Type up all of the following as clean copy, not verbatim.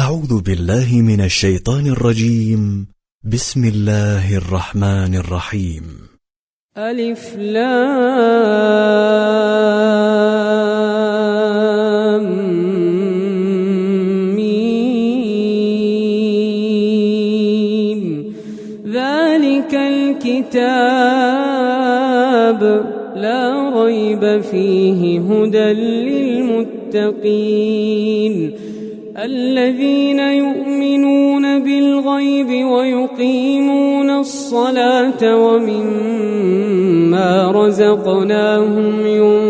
أعوذ بالله من الشيطان الرجيم. بسم الله الرحمن الرحيم. ألف لام ميم. ذلك الكتاب لا ريب فيه هدى للمتقين الذين يؤمنون بالغيب ويقيمون الصلاة ومما رزقناهم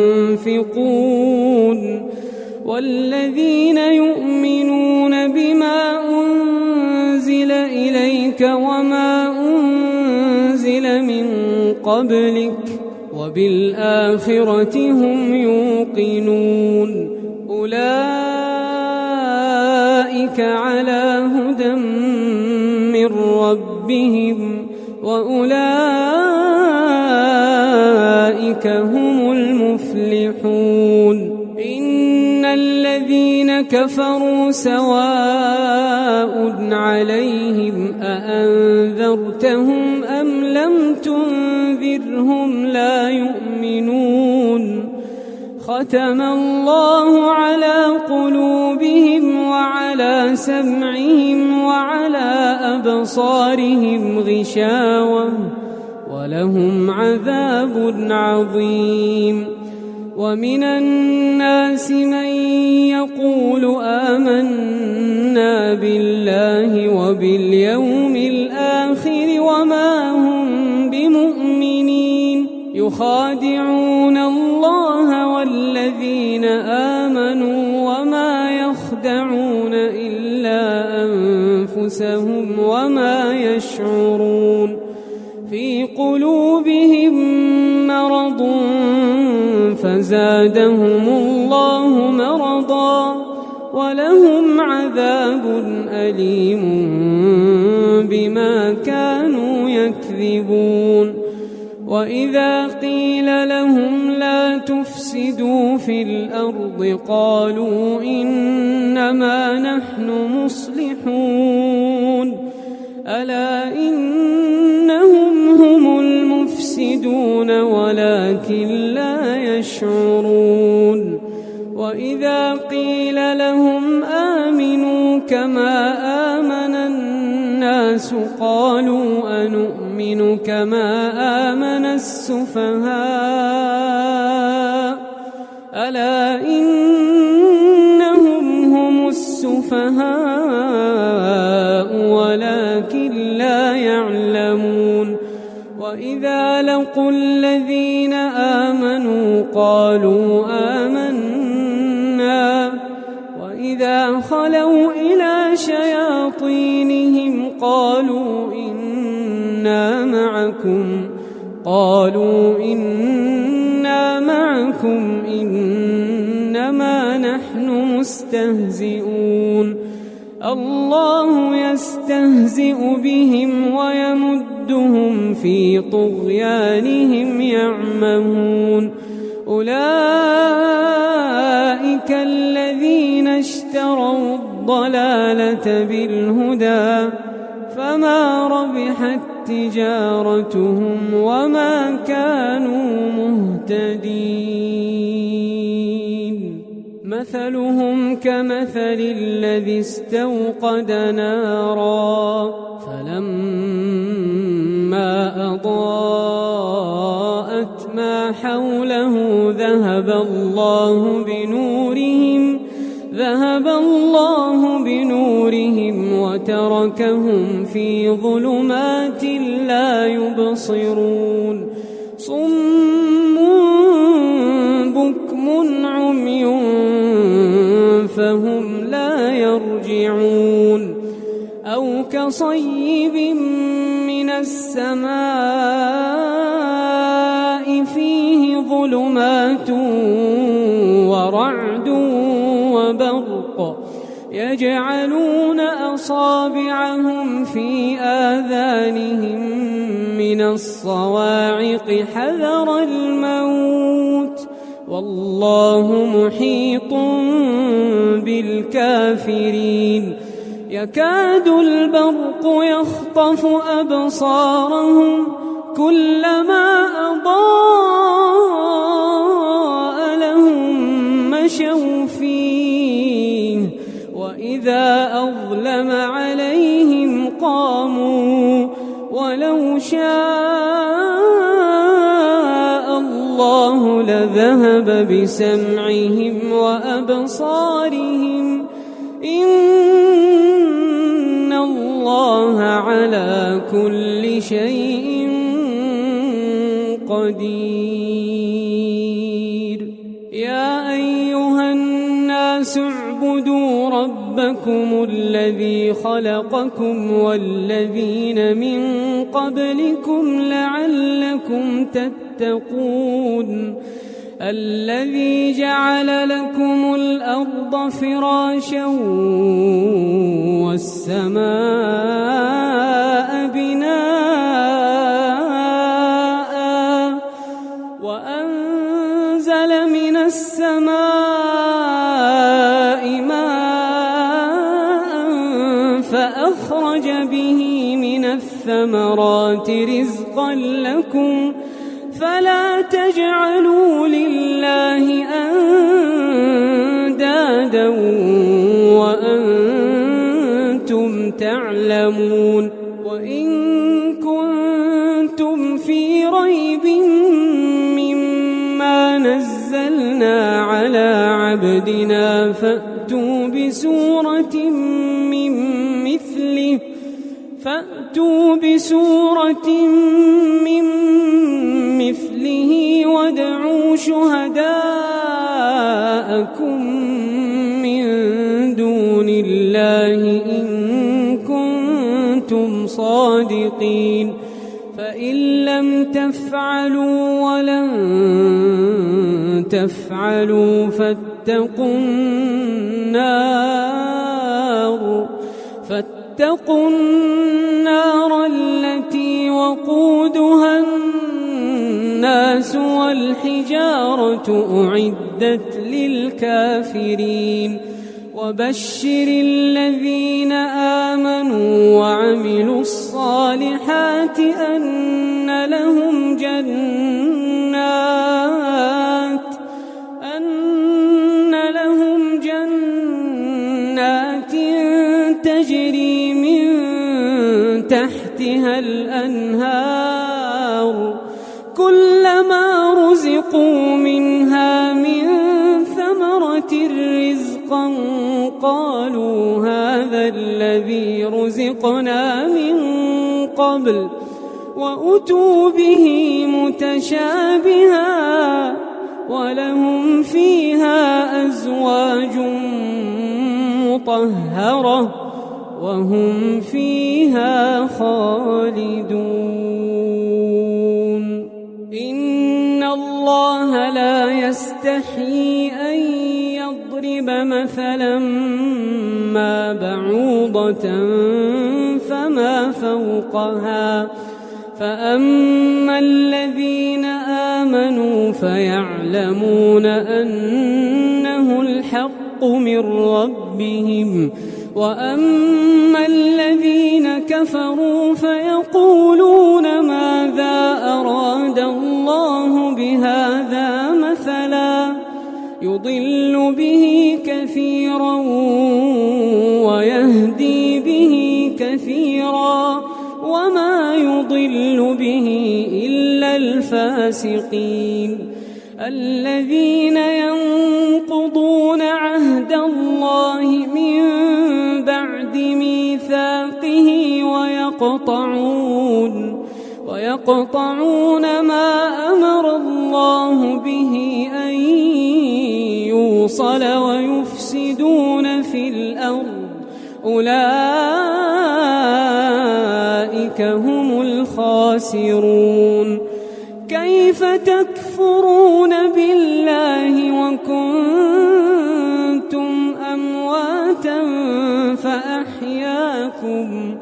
ينفقون والذين يؤمنون بما أنزل إليك وما أنزل من قبلك وبالآخرة هم يوقنون أولئك على هدى من ربهم وأولئك هم المفلحون. إن الذين كفروا سواء عليهم أأنذرتهم أم لم تنذرهم لا يؤمنون. ختم الله على قلوبهم وعلى سمعهم وعلى أبصارهم غشاوة ولهم عذاب عظيم. ومن الناس من يقول آمنا بالله وباليوم الآخر وما هم بمؤمنين يخادعون الله والذين آمنوا وما يخدعون إلا أنفسهم وما يشعرون. في قلوبهم مرض فزادهم الله مرضا ولهم عذاب أليم بما كانوا يكذبون. وإذا قيل لهم لا تفسدوا في الأرض قالوا إنما نحن مصلحون ألا إنهم هم المفسدون ولكن لا يشعرون. وإذا قيل لهم آمنوا كما آمن الناس قالوا أنؤمن كما آمن السفهاء ألا إنهم هم السفهاء ولكن لا يعلمون. وإذا لقوا الذين آمنوا قالوا آمنا وإذا خلوا إلى شياطينهم قالوا إنا معكم إنما نحن مستهزئون. الله يستهزئ بهم ويمدهم في طغيانهم يعمهون. أولئك الذين اشتروا الضلالة بالهدى فما ربحت تجارتهم وما كانوا مهتدين. مثلهم كمثل الذي استوقد نارا فلما أضاءت ما حوله ذهب الله بنورهم وتركهم في ظلمات لا يبصرون. صم بكم عمي فهم لا يرجعون. أو كصيب من السماء فيه ظلمات ورعد وبرق يجعلون أصابعهم في آذانهم من الصواعق حذر الموت والله محيط بالكافرين. يكاد البرق يخطف أبصارهم كلما أضاء لهم مشوا فيه وإذا أظلم عليهم قاموا ولو شاء الله لذهب بسمعهم وأبصارهم إن الله على كل شيء قدير. يا أيها الناس اعبدوا ربكم الذي خلقكم والذين من قبلكم لعلكم تتقون الذي جعل لكم الأرض فراشا والسماء بناء وأنزل من السماء ماء فأخرج به من الثمرات رزقا لكم فلا تجعلوا لله أندادا وأنتم تعلمون. وإن كنتم في ريب مما نزلنا على عبدنا فأتوا بسورة من مثله وادعوا شهداءكم من دون الله إن كنتم صادقين فإن لم تفعلوا ولن تفعلوا فاتقوا النار التي وقودها الناس والحجارة أعدت للكافرين. وبشر الذين آمنوا وعملوا الصالحات أن لهم جنات تجري من تحتها الأنهار كلما رزقوا منها من ثمرة رزقا قالوا هذا الذي رزقنا من قبل وأتوا به متشابها ولهم فيها أزواج مطهرة وهم فيها خالدون. إن الله لا يستحيي أن يضرب مثلا ما بعوضة فما فوقها فأما الذين آمنوا فيعلمون أنه الحق من ربهم وأما الذين كفروا فيقولون ماذا أراد الله بهذا مثلا يضل به كثيرا ويهدي به كثيرا وما يضل به إلا الفاسقين الذين ينقضون عهد الله من بعد ميثاقه ويقطعون ما أمر الله به أن يوصل ويفسدون في الأرض أولئك هم الخاسرون. كيف تكفرون بالله وكنتم أمواتا فأحياكم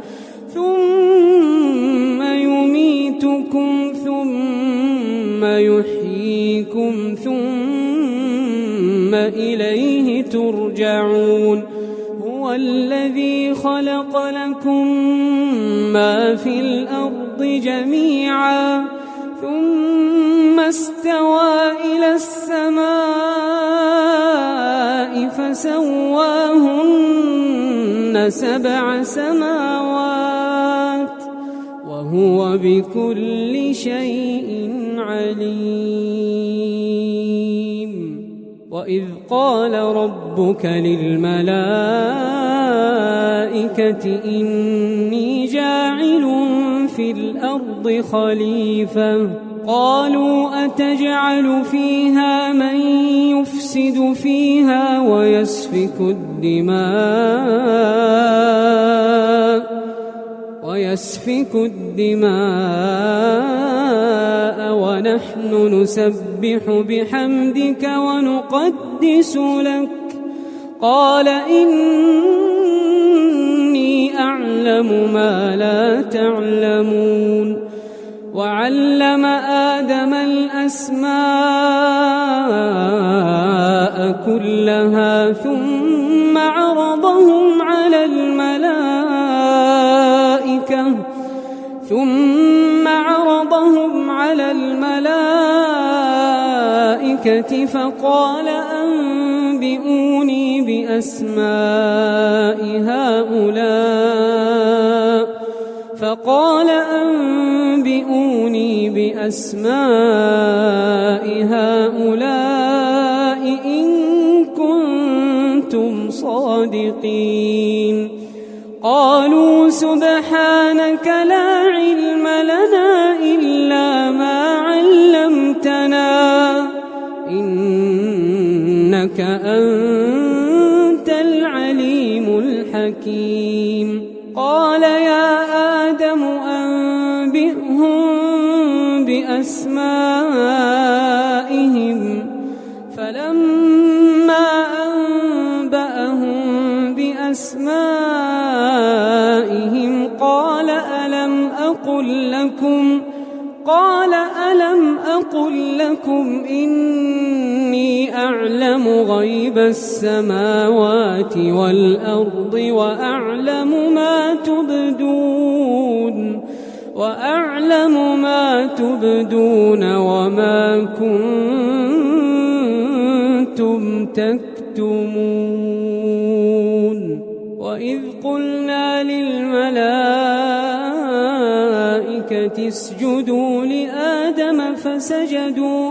ثم يميتكم ثم يحييكم ثم إليه ترجعون. هو الذي خلق لكم ما في الأرض جميعا ثم استوى إلى السماء فسواهن 7 سماوات وهو بكل شيء عليم. وإذ قال ربك للملائكة إني جاعل في الأرض خليفة قالوا أتجعل فيها من يفسد فيها ويسفك الدماء ونحن نسبح بحمدك ونقدس لك قال إني أعلم ما لا تعلمون. وعلم آدم الأسماء كلها ثم عرضهم على الملائكة فقال أنبئوني بأسماء هؤلاء إن كنتم صادقين. قالوا سبحانك لا علم لنا إلا ما علمتنا إنك أنت العليم الحكيم. قال يا آدم أنبئهم بأسمائهم فلما أنبأهم بأسمائهم قال ألم أقل لكم إني أعلم غيب السماوات والأرض وأعلم ما تبدون وما كنتم تكتمون. وإذ قلنا للملائكة اسجدوا لآدم فسجدوا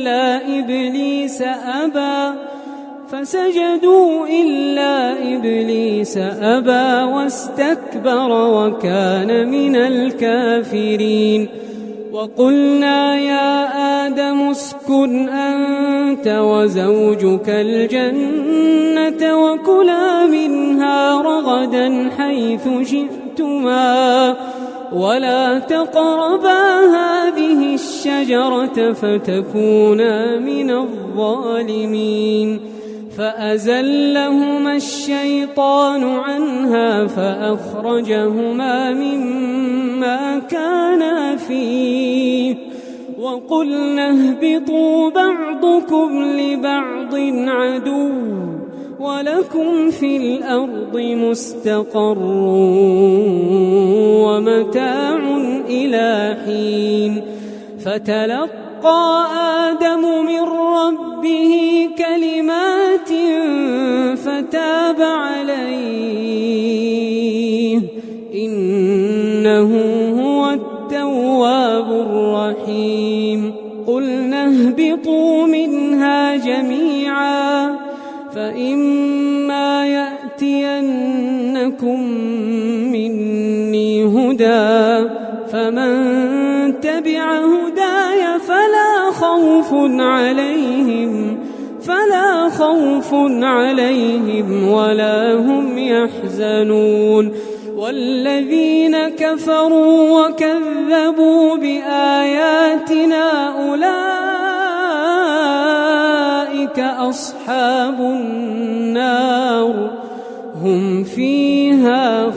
إلا إبليس أبى واستكبر وكان من الكافرين. وقلنا يا آدم اسكن أنت وزوجك الجنة وكلا منها رغدا حيث شئتما ولا تقربا هذه الشجرة فتكونا من الظالمين. فأزلهما الشيطان عنها فأخرجهما مما كانا فيه وقلنا اهبطوا بعضكم لبعض عدو ولكم في الأرض مستقر ومتاع إلى حين. فتلقى آدم من ربه كلمات فتاب عليه إنه هو التواب الرحيم. قلنا اهبطوا منها جميعا فإما يأتينكم مني هدى فمن تبع هداي فلا خوف عليهم ولا هم يحزنون. والذين كفروا وكذبوا بآياتنا أولئك أصحاب النار هم فيها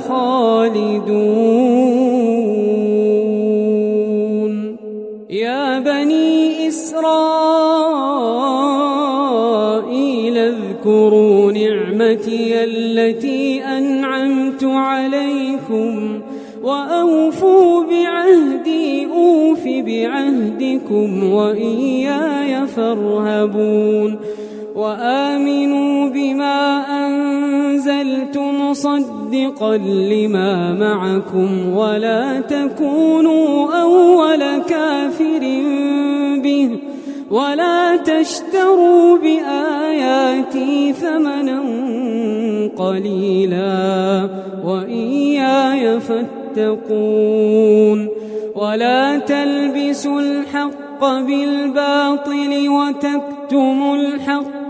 خالدون. يا بني إسرائيل اذكروا نعمتي نعمتي التي أنعمت عليكم وأوفوا بعهدي أوف بعهدكم وإياي فارهبون وآمنوا بما أنزلت مصدقا لما معكم ولا تكونوا أول كافر به ولا تشتروا بآياتي ثمنا قليلا وإياي فاتقون ولا تلبسوا الحق بالباطل وتكتموا الحق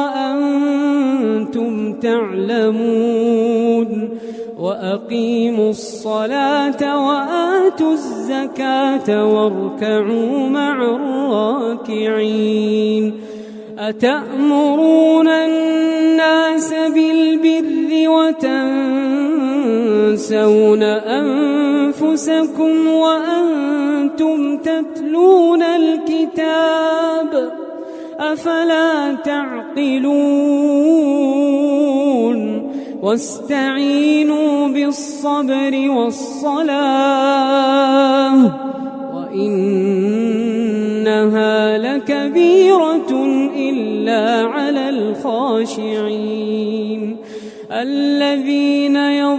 وأنتم تعلمون وأقيموا الصلاة وآتوا الزكاة واركعوا مع الراكعين أتأمرون الناس بالبر وتنسون أنفسكم وأنتم تتلون الكتاب أفلا تعقلون واستعينوا بالصبر والصلاة وإنها لكبيرة إلا على الخاشعين الذين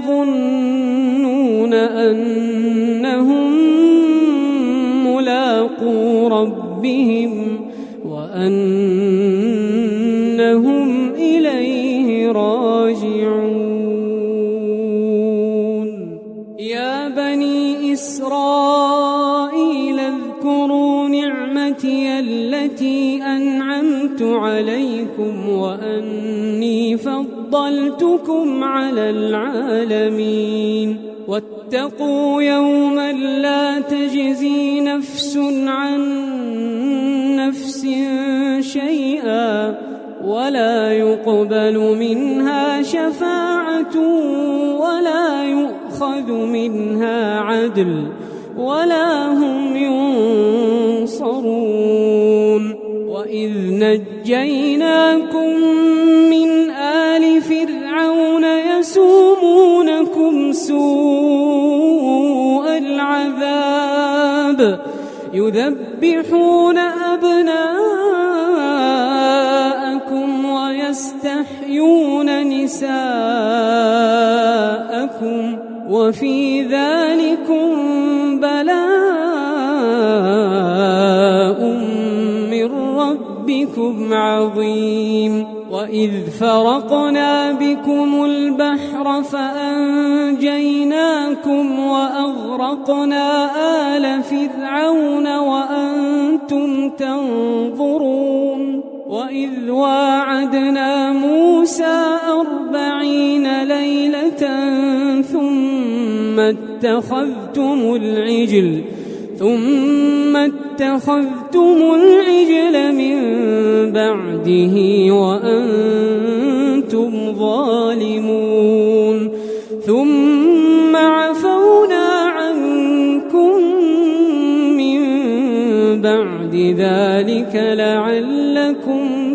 يظنون أنهم ملاقو ربهم وأنهم إليه راجعون يا بني إسرائيل اذكروا نعمتي التي أنعمت عليكم وأني فضلتكم على العالمين واتقوا يوما لا تجزي نفس عن نفس شيئا ولا يقبل منها شفاعة ولا يؤخذ منها عدل ولا هم ينصرون وإذ نجيناكم من آل فرعون يسومونكم سوء العذاب يذبحون أبناءكم ويستحيون نساءكم وفي ذلكم بلاء من ربكم عظيم وإذ فرقنا بكم البحر فأنجيناكم وأغرقنا آل فرعون وأنتم تنظرون وإذ واعدنا موسى 40 ليلة ثم اتخذتم العجل من بعده وأنتم ظالمون ثم عفونا عنكم من بعد ذلك لعلكم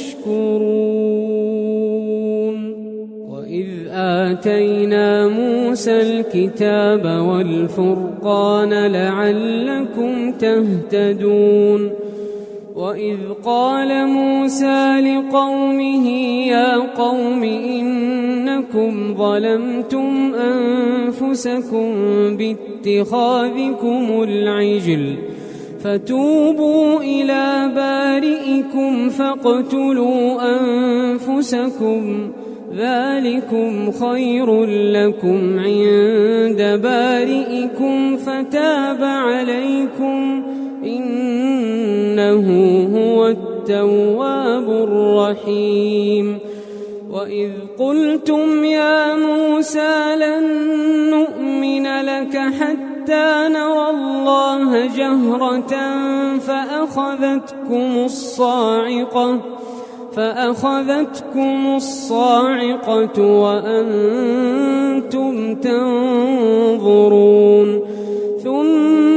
تشكرون وإذ آتينا موسى الكتاب والفرقان لعلكم تهتدون وإذ قال موسى لقومه يا قوم إنكم ظلمتم أنفسكم باتخاذكم العجل فتوبوا إلى بارئكم فاقتلوا أنفسكم ذلكم خير لكم عند بارئكم فتاب عليكم إنه هو التواب الرحيم وإذ قلتم يا موسى لن نؤمن لك حتى نرى الله جهرة فأخذتكم الصاعقة وأنتم تنظرون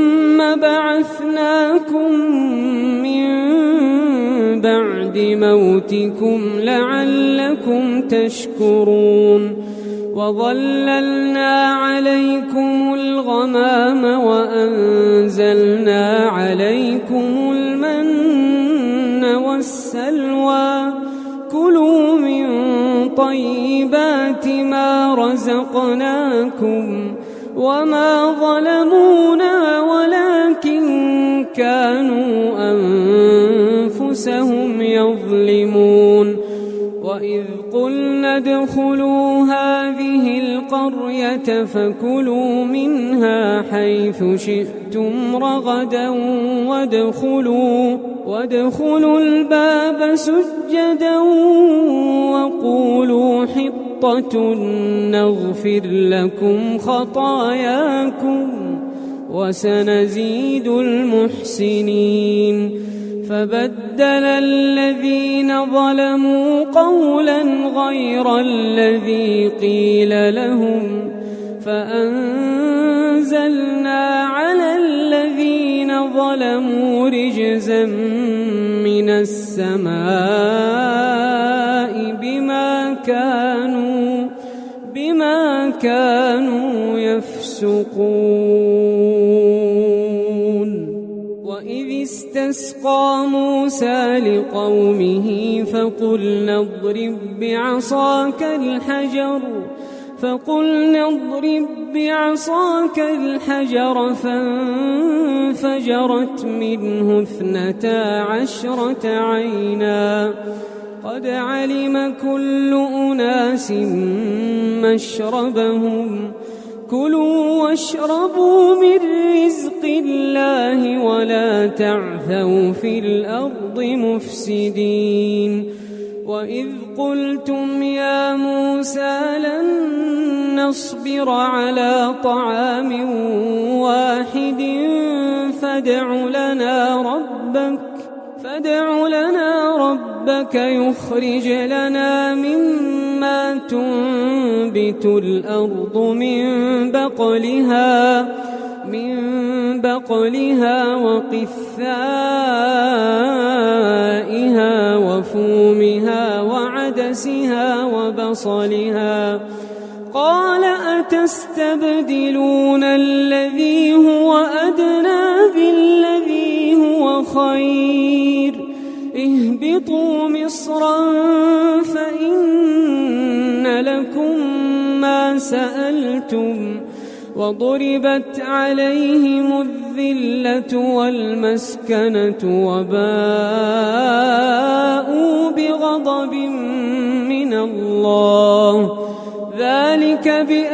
بعثناكم من بعد موتكم بيوتكم لعلكم تشكرون وظللنا عليكم الغمام وأنزلنا عليكم المن والسلوى كلوا من طيبات ما رزقناكم وما ظلمونا ولكن كانوا أنفسهم يظلمون وإذ قلنا ادخلوا هذه القرية فكلوا منها حيث شئتم رغدا وادخلوا الباب سجدا وقولوا حطة نغفر لكم خطاياكم وسنزيد المحسنين فبدل الذين ظلموا قولا غير الذي قيل لهم فأنزلنا على الذين ظلموا رجزا من السماء بما كانوا يفسقون وإذ استسقى موسى لقومه فقلنا اضرب بعصاك الحجر فانفجرت منه 12 عينا قد علم كل أناس مشربهم كلوا واشربوا من رزق الله ولا تعثوا في الأرض مفسدين وإذ قلتم يا موسى لن نصبر على طعام واحد فادع لنا ربك يخرج لنا مما تنبت الأرض من بقلها وقثائها وفومها وعدسها وبصلها قال أتستبدلون الذي هو أدنى بالذي هو خير اهبطوا مصرا فإن لكم ما سألتم وضربت عليهم الذلة والمسكنة وباءوا بغضب من الله ذلك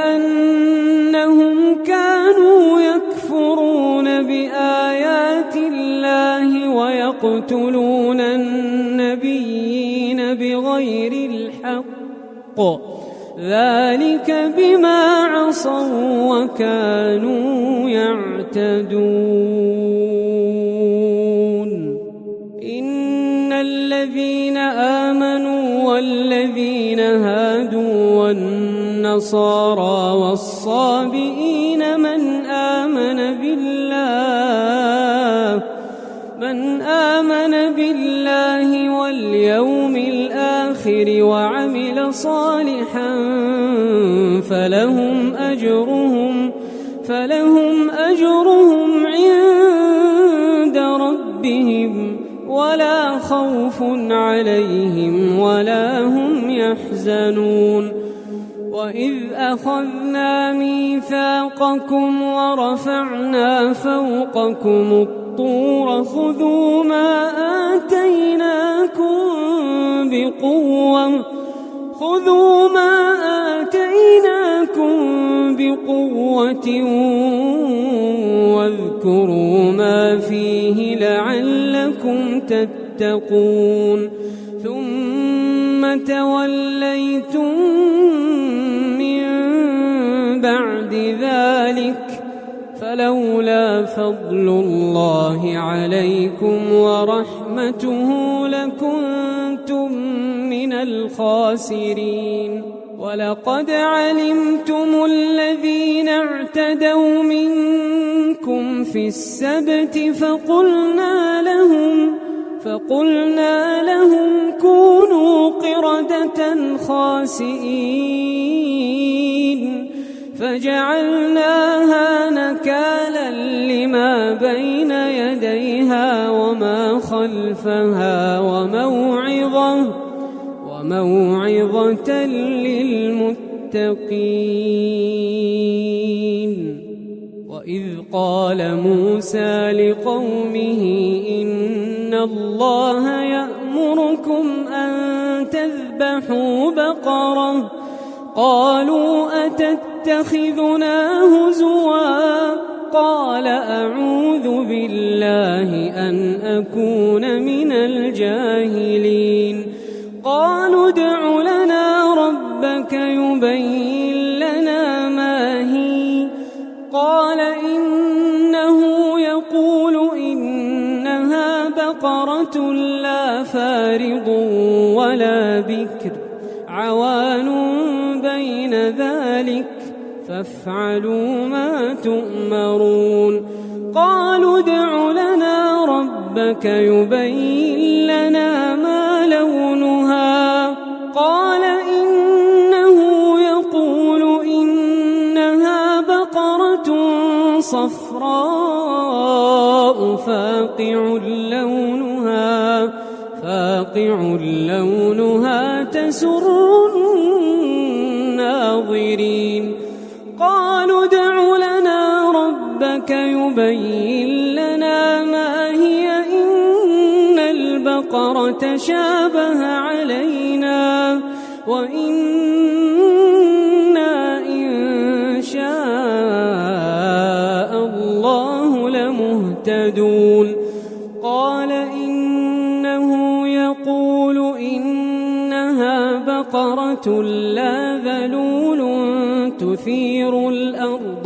بأنهم كانوا يكفرون بآيات الله ويقتلون النبيين بغير الحق ذلك بما عصوا وكانوا يعتدون إن الذين آمنوا والذين هادوا والنصارى والصابئين من آمن بالله واليوم الآخر وعمل صالحا فلهم أجرهم عند ربهم ولا خوف عليهم ولا هم يحزنون وإذ أخذنا ميثاقكم ورفعنا فوقكم الطور خذوا ما آتيناكم بقوة واذكروا ما فيه لعلكم تتقون ثم توليتم من بعد ذلك فلولا فضل الله عليكم ورحمته لكنتم من الخاسرين ولقد علمتم الذين اعتدوا منكم في السبت فقلنا لهم كونوا قردة خاسئين فجعلناها نكالا لما بين يديها وما خلفها وموعظة للمتقين. وإذ قال موسى لقومه إن الله يأمركم أن تذبحوا بقرة قالوا أتتخذنا هزوا قال أعوذ بالله أن أكون من الجاهلين. قالوا ادع لنا ربك يبين لنا ما هي قال إنه يقول إنها بقرة لا فارض ولا بكر عوان بين ذلك فافعلوا ما تؤمرون. قالوا ادع لنا ربك يبين لنا ما لونها قال إنه يقول إنها بقرة صفراء فاقع لونها تسر الناظرين. قالوا ادع لنا ربك يبين لنا ما هي إن البقرة شابه علينا وإنا إن شاء الله لمهتدون. قال إنه يقول إنها بقرة لا ذلول تثير الأرض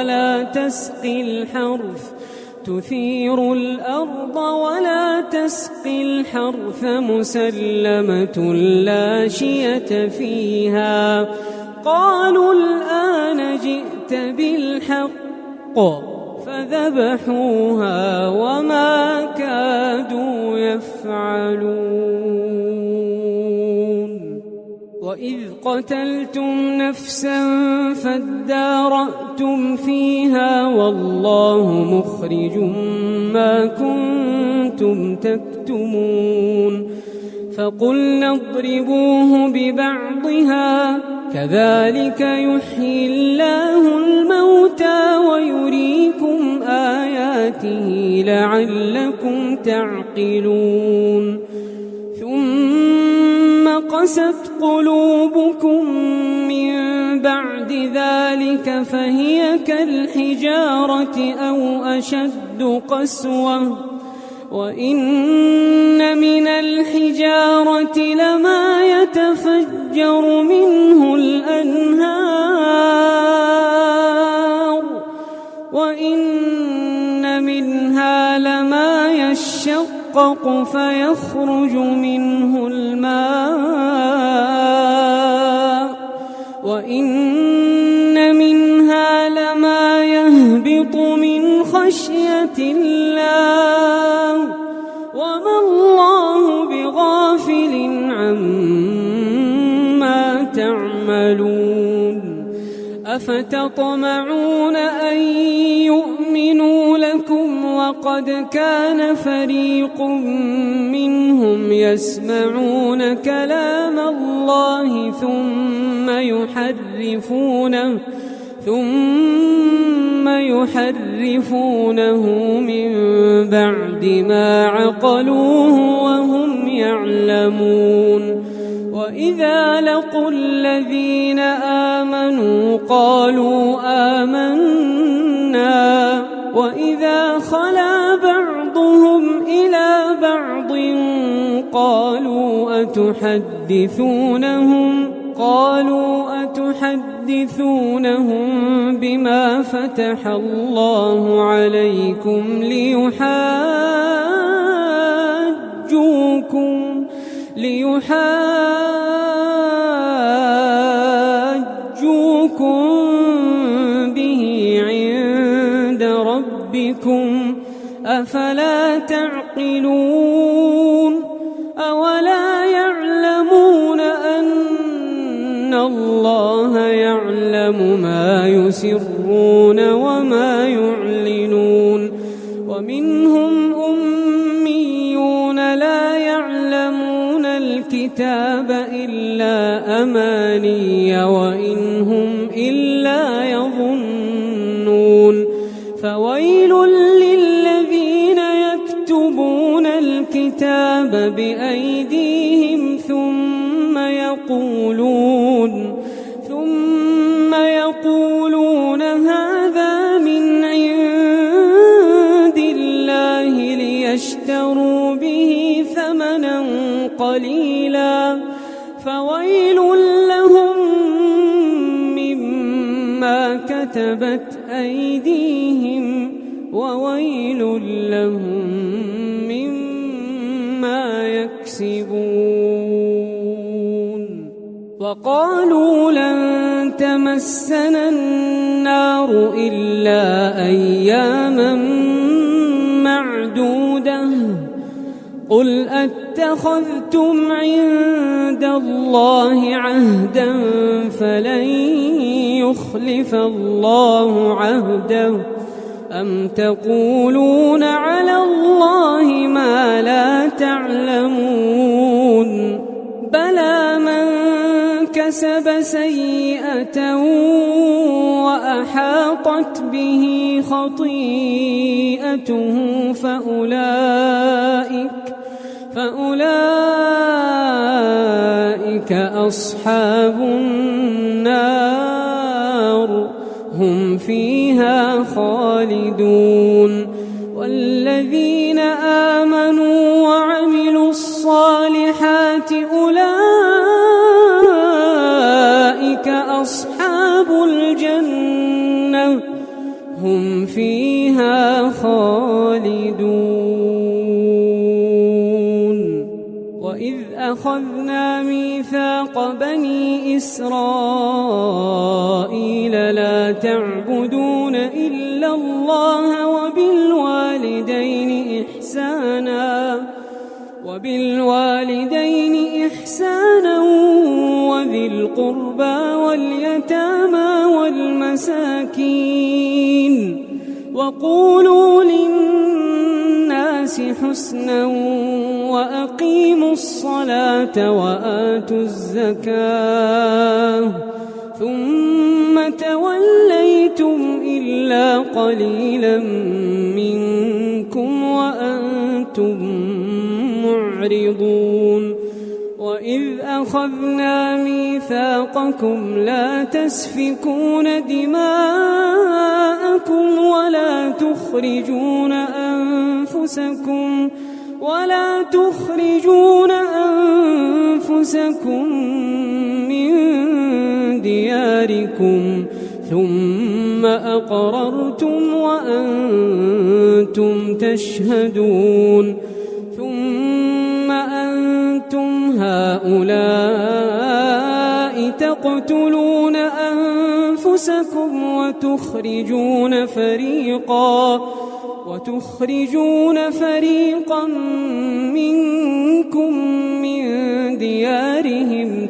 ولا تسقي الحرث مسلمة لا شية فيها. قالوا الآن جئت بالحق فذبحوها وما كادوا يفعلون. وإذ قتلتم نفسا فادارأتم فيها والله مخرج ما كنتم تكتمون. فقلنا اضربوه ببعضها كذلك يحيي الله الموتى ويريكم آياته لعلكم تعقلون. ثم قست قلوبكم من بعد ذلك فهي كالحجارة أو أشد قسوة وإن من الحجارة لما يتفجر منه الأنهار وإن منها لما يشقق فيخرج منه الماء وإن منها لما يهبط من خشية الله وما الله بغافل عما تعملون. أفتطمعون أن يؤمنوا لكم وقد كان فريق منهم يسمعون كلام الله ثم يحرفونه من بعد ما عقلوه وهم يعلمون. وإذا لقوا الذين آمنوا قالوا آمنا وإذا خلا بعضهم إلى بعض قالوا أتحدثونهم بما فتح الله عليكم ليحاجوكم به عند ربكم أفلا تعقلون. يسرون وما يعلنون ومنهم أميون لا يعلمون الكتاب إلا أماني وإن هم إلا يظنون فويل للذين يكتبون الكتاب بأيديهم ثم يقولون هذا من عند الله ليشتروا به ثمنا قليلا فويل لهم مما كتبت أيديهم وويل لهم مما يكسبون وقالوا لن تمسنا النار إلا أياما معدودة قل أتخذتم عند الله عهدا فلن يخلف الله عهده أم تقولون على الله ما لا تعلمون بلى من كسب سيئة وأحاطت به خطيئته فأولئك أصحاب النار هم فيها خالدون والذين آمنوا وعملوا الصالحات أولئك أصحاب الجنة هم فيها خالدون وإذ أخذنا ميثاق بني إسرائيل لا تعبدون إلا الله وبالوالدين إحسانا وذي القربى واليتامى والمساكين وقولوا للناس حسنا وأقيموا الصلاة وآتوا الزكاة ثم توليتم إلا قليلا منكم وأنتم معرضون وإذ أخذنا ميثاقكم لا تسفكون دماءكم ولا تخرجون أنفسكم من دياركم ثم أقررتم وأنتم تشهدون ثم أنتم هؤلاء تقتلون أنفسكم وتخرجون فريقا منكم من ديارهم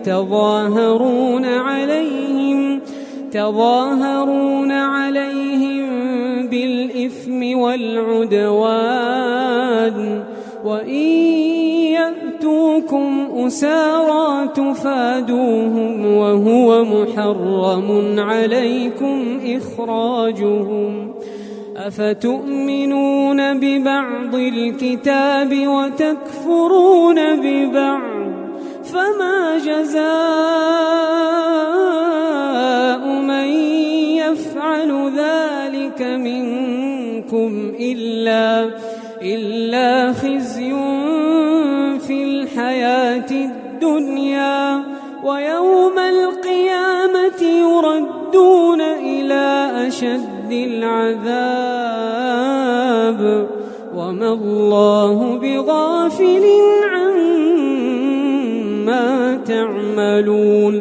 تظاهرون عليهم بالإثم والعدوان وإن يأتوكم أسارى تفادوهم وهو محرم عليكم إخراجهم أفتؤمنون ببعض الكتاب وتكفرون ببعض فما جزاء من يفعل ذلك منكم إلا خزي في الحياة الدنيا ويوم القيامة يردون إلى أشد العذاب وما الله بغافل عما تعملون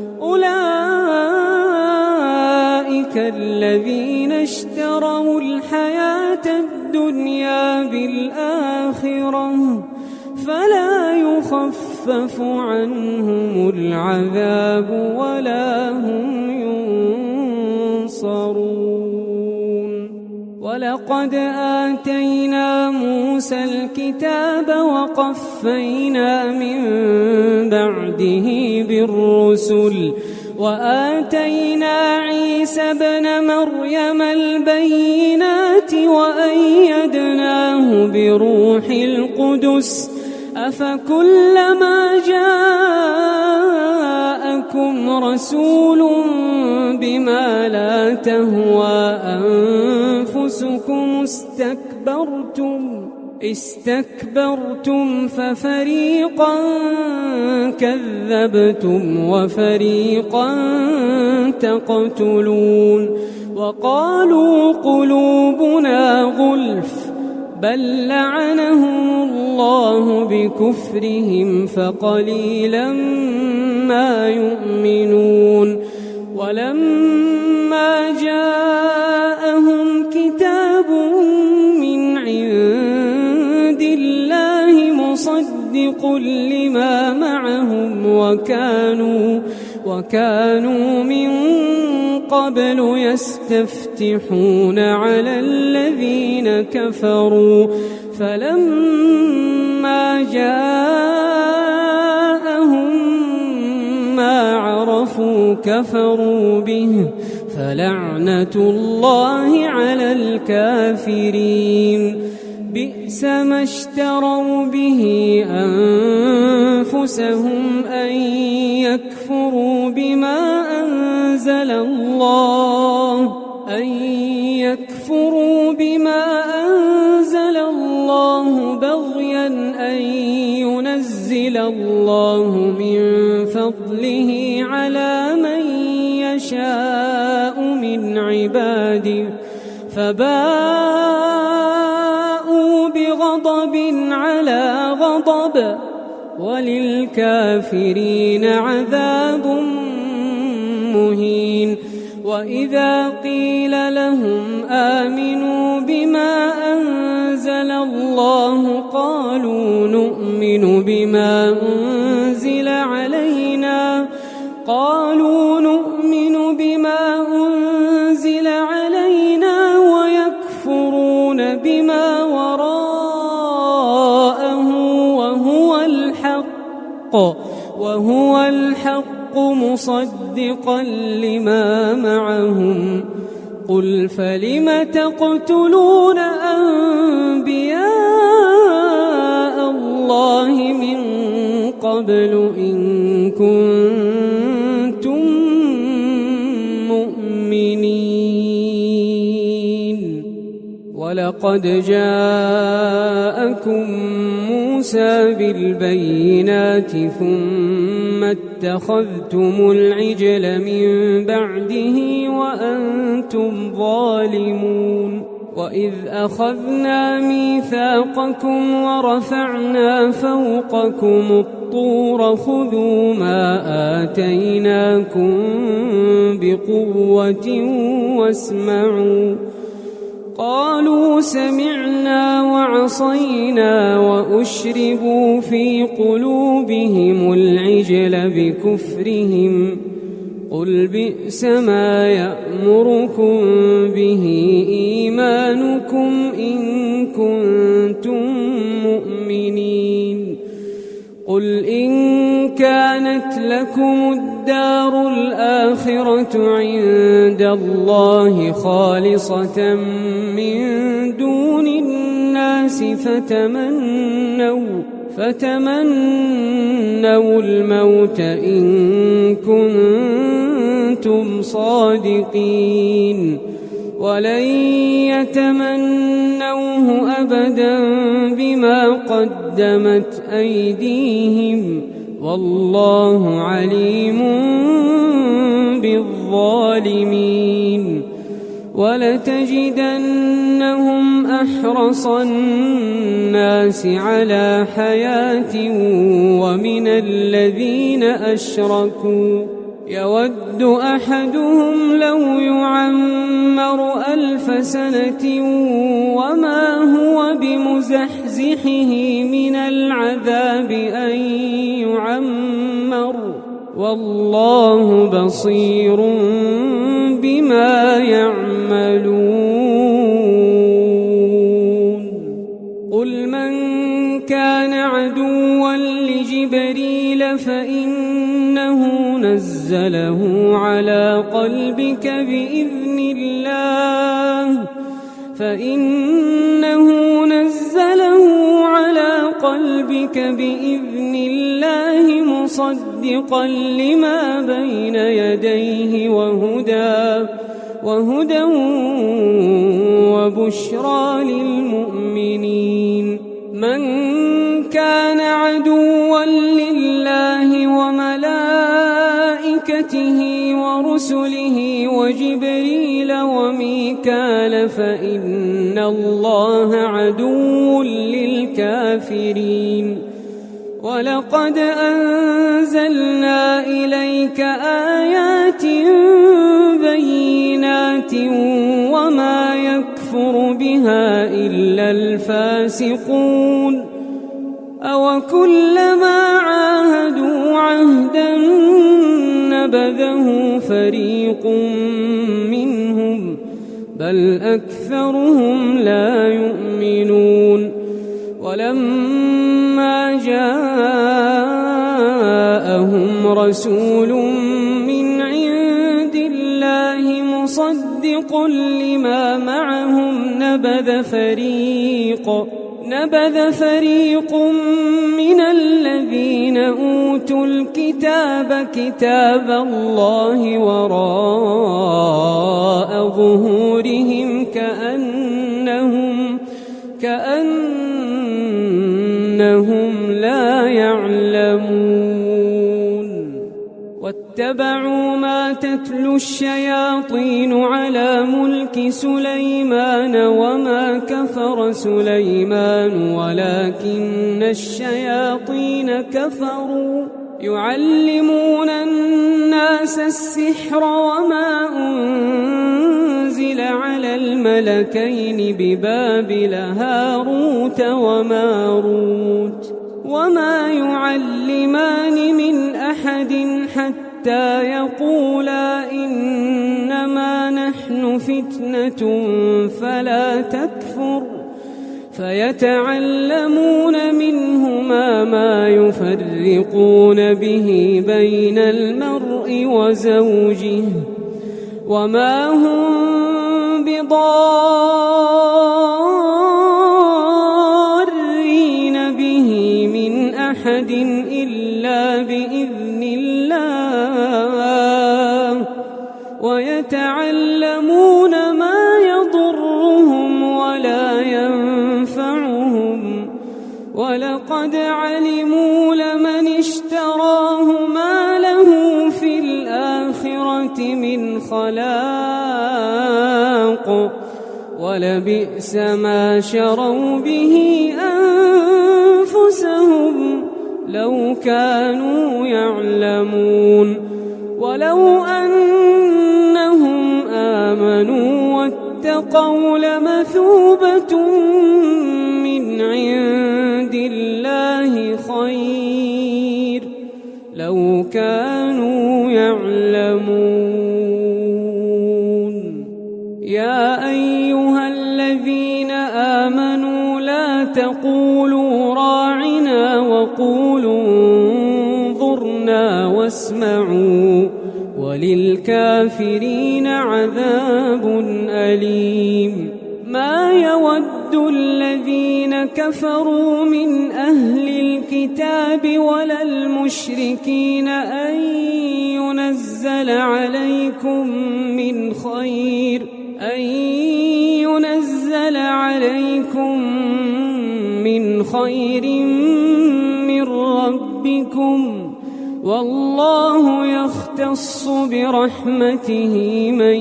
أولئك الذين اشتروا الحياة الدنيا بالآخرة فلا يخفف عنهم العذاب ولا هم ينصرون ينصرون. ولقد آتينا موسى الكتاب وقفينا من بعده بالرسل وآتينا عيسى ابن مريم البينات وأيدناه بروح القدس أفكلما جاءكم رسول بما لا تهوى أنفسكم استكبرتم ففريقا كذبتم وفريقا تقتلون. وقالوا قلوبنا غلف بل لعنهم الله بكفرهم فقليلا ما يؤمنون. ولما جاءهم كتاب من عند الله مصدق لما معهم وكانوا من قبل يستفتحون على الذين كفروا فلما جاءهم ما عرفوا كفروا به فلعنة الله على الكافرين. بئس ما اشتروا به أنفسهم أن يكفروا بما أنزل الله بغيا أن ينزل الله من فضله على من يشاء من عباده فباءوا بغضب على غضب وللكافرين عذاب مهين. وإذا قيل لهم آمنوا بما أنزل الله قالوا نؤمن بما أنزل علينا ويكفرون بما وراءه وهو الحق مصدقا لما معهم. قل فلم تقتلون أنبياء الله من قبل إن كنتم مؤمنين. ولقد جاءكم موسى بالبينات ثم اتخذتم العجل من بعده وأنتم ظالمون. وإذ أخذنا ميثاقكم ورفعنا فوقكم الطور خذوا ما آتيناكم بقوة واسمعوا. قالوا سمعنا وعصينا وأشربوا في قلوبهم العجل بكفرهم. قل بئس ما يأمركم به إيمانكم إن كنتم مؤمنين. قل إن كانت لكم الدار الآخرة عند الله خالصة من دون الناس فتمنوا الموت إن كنتم صادقين ولن يتمنوه أبدا بما قدمت أيديهم والله عليم بالظالمين. ولتجدنهم أحرص الناس على حياة ومن الذين أشركوا يود أحدهم لو يعمر 1000 سنة وما هو بمزحزحه من العذاب أن يعمر والله بصير بما بما يعملون قل من كان عدوا لجبريل فإنه نزله على قلبك بإذن الله مصدقا لما بين يديه وهدى وبشرى للمؤمنين من كان عدوا لله وملائكته ورسله وجبريل وميكال فإن الله عدو للكافرين ولقد أنزلنا إليك آيات بينات وما يكفر بها إلا الفاسقون أوكلما عاهدوا عهدا نبذه فريق منهم بل أكثرهم لا يؤمنون ولما جاءهم رسول من عند الله مصدق لما معهم نبذ فريق من الذين أوتوا الكتاب كتاب الله وراء ظهورهم كأنهم لا يعلمون واتبعوا ما تتلو الشياطين على ملك سليمان وما كفر سليمان ولكن الشياطين كفروا يعلمون الناس السحر وما أنزل على الملكين ببابل هاروت وماروت وما يعلمان من أحد حتى يقولا إنما نحن فتنة فلا تكفر فيتعلمون منهما ما يفرقون به بين المرء وزوجه وما هم بضارين به من أحد إلا بإذن الله ويتعلمون ما يضرهم ولا ينفعهم ولقد علموا لمن اشتراه ما له في الآخرة من خلاق ولبئس ما شروا به أنفسهم لو كانوا يعلمون ولو أنهم آمنوا واتقوا لمثوبة من عند الله خير لو كانوا يعلمون يا أيها الذين آمنوا لا تقولوا راعنا وقولوا انظرنا واسمعوا وللكافرين عذاب أليم ما يود الذين كفروا من أهل الكتاب ولا المشركين أن ينزل عليكم من خير من ربكم والله يختص برحمته من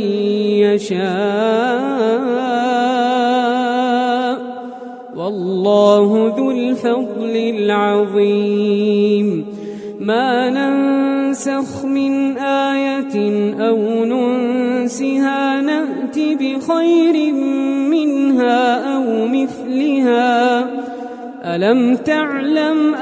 يشاء والله ذو الفضل العظيم ما ننسخ من آية أو ننسها نأت بخير منها أو مثلها ألم تعلم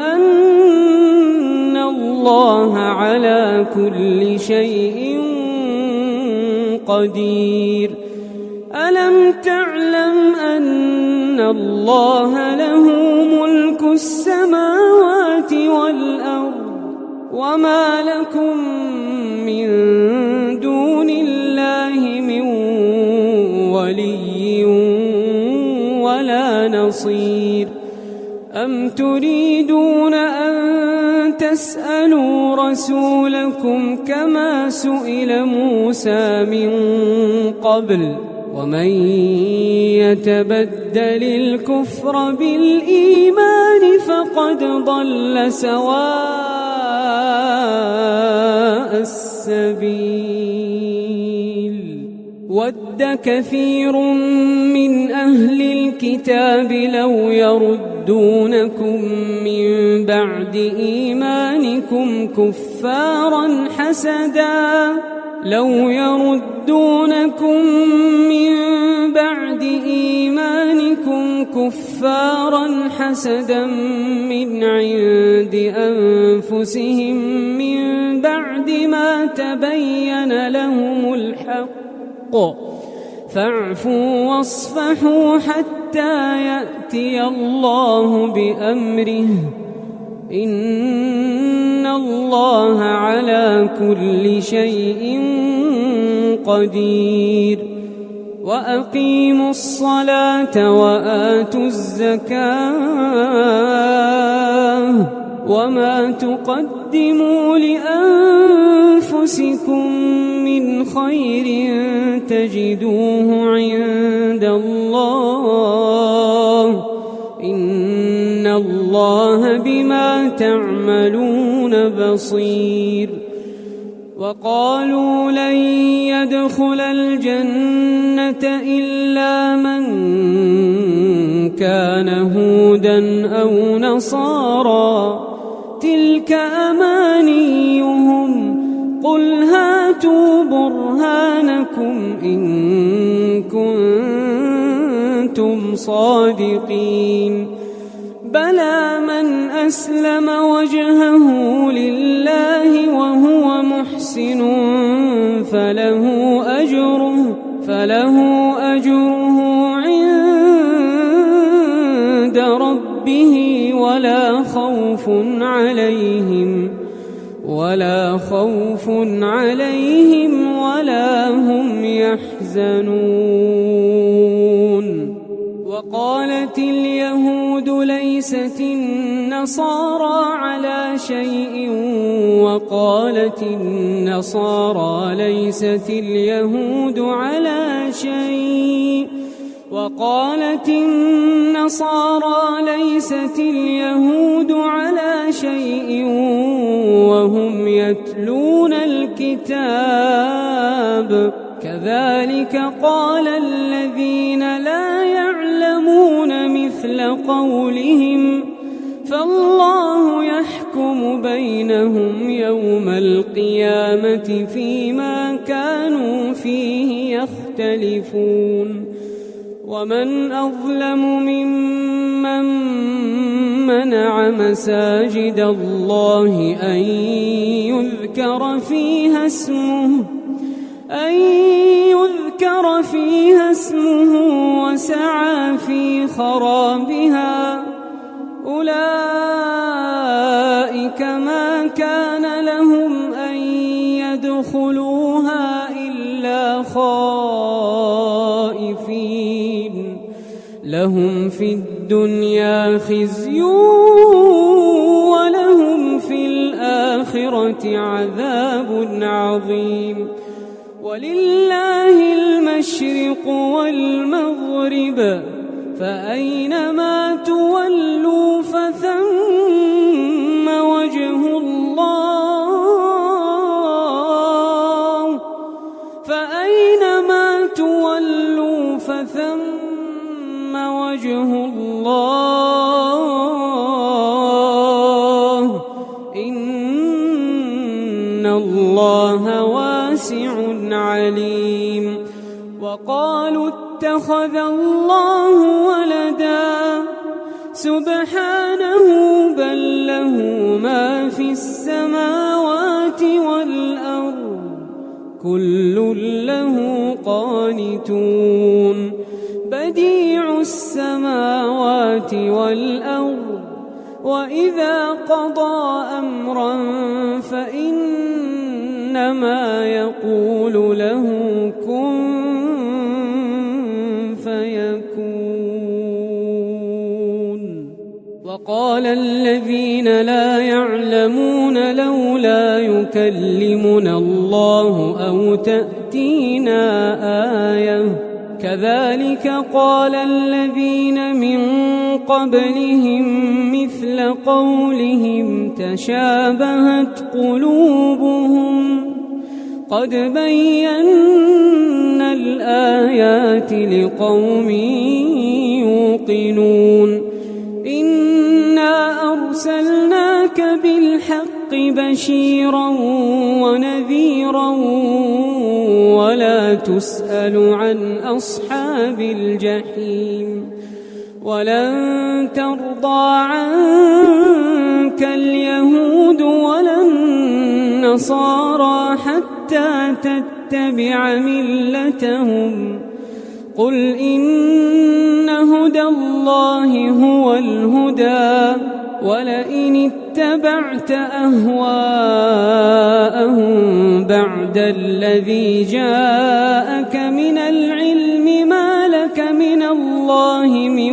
أن الله على كل شيء قدير ألم تعلم أن الله له ملك السماوات والأرض وما لكم من دون الله من ولي ولا نصير أم تريدون أن تسألوا رسولكم كما سئل موسى من قبل ومن يتبدل الكفر بالإيمان فقد ضل سواء السبيل ود كثير من أهل الكتاب لو يردونكم من بعد إيمانكم كفارا حسدا من عند أنفسهم من بعد ما تبين لهم الحق فاعفوا واصفحوا حتى يأتي الله بأمره إن الله على كل شيء قدير وأقيموا الصلاة وآتوا الزكاة وما تقدموا لأنفسكم من خير تجدوه عند الله إن الله بما تعملون بصير وقالوا لن يدخل الجنة إلا من كان هودا أو نصارى تلك أمانيهم قل هاتوا برهانكم إن كنتم صادقين بلى من أسلم وجهه لله وهو محسن فله أجره عند ربه ولا خوف عليهم ولا هم يحزنون وقالت اليهود ليست النصارى على شيء وقالت النصارى ليست اليهود على شيء وهم يتلون الكتاب كذلك قال الذين لا يعلمون مثل قولهم فالله يحكم بينهم يوم القيامة فيما كانوا فيه يختلفون ومن أظلم ممن منع مساجد الله أن يذكر فيها اسمه وسعى في خرابها أولئك ما كان لهم أن يدخلوها إلا خائفين لهم في الدنيا خزي ولهم في الآخرة عذاب عظيم ولله المشرق والمغرب فأينما تولوا فثم وجه الله إن الله واسع عليم وقالوا اتخذ الله ولدا سبحانه بل له ما في السماوات والأرض كل له قانتون بديع السماوات والأرض وإذا قضى أمرا فإنما يقول له كن فيكون. وقال الذين لا يعلمون لولا يكلمنا الله أو تأتينا آية كذلك قال الذين من قبلهم مثل قولهم تشابهت قلوبهم قد بينا الآيات لقوم يوقنون إنا أرسلناك بالحق بشيرا ونذيرا ولا تسأل عن أصحاب الجحيم ولن ترضى عنك اليهود ولا النصارى حتى تتبع ملتهم قل إن هدى الله هو الهدى ولئن اتبعت أهواءهم بعد الذي جاءك من العلم ما لك من الله من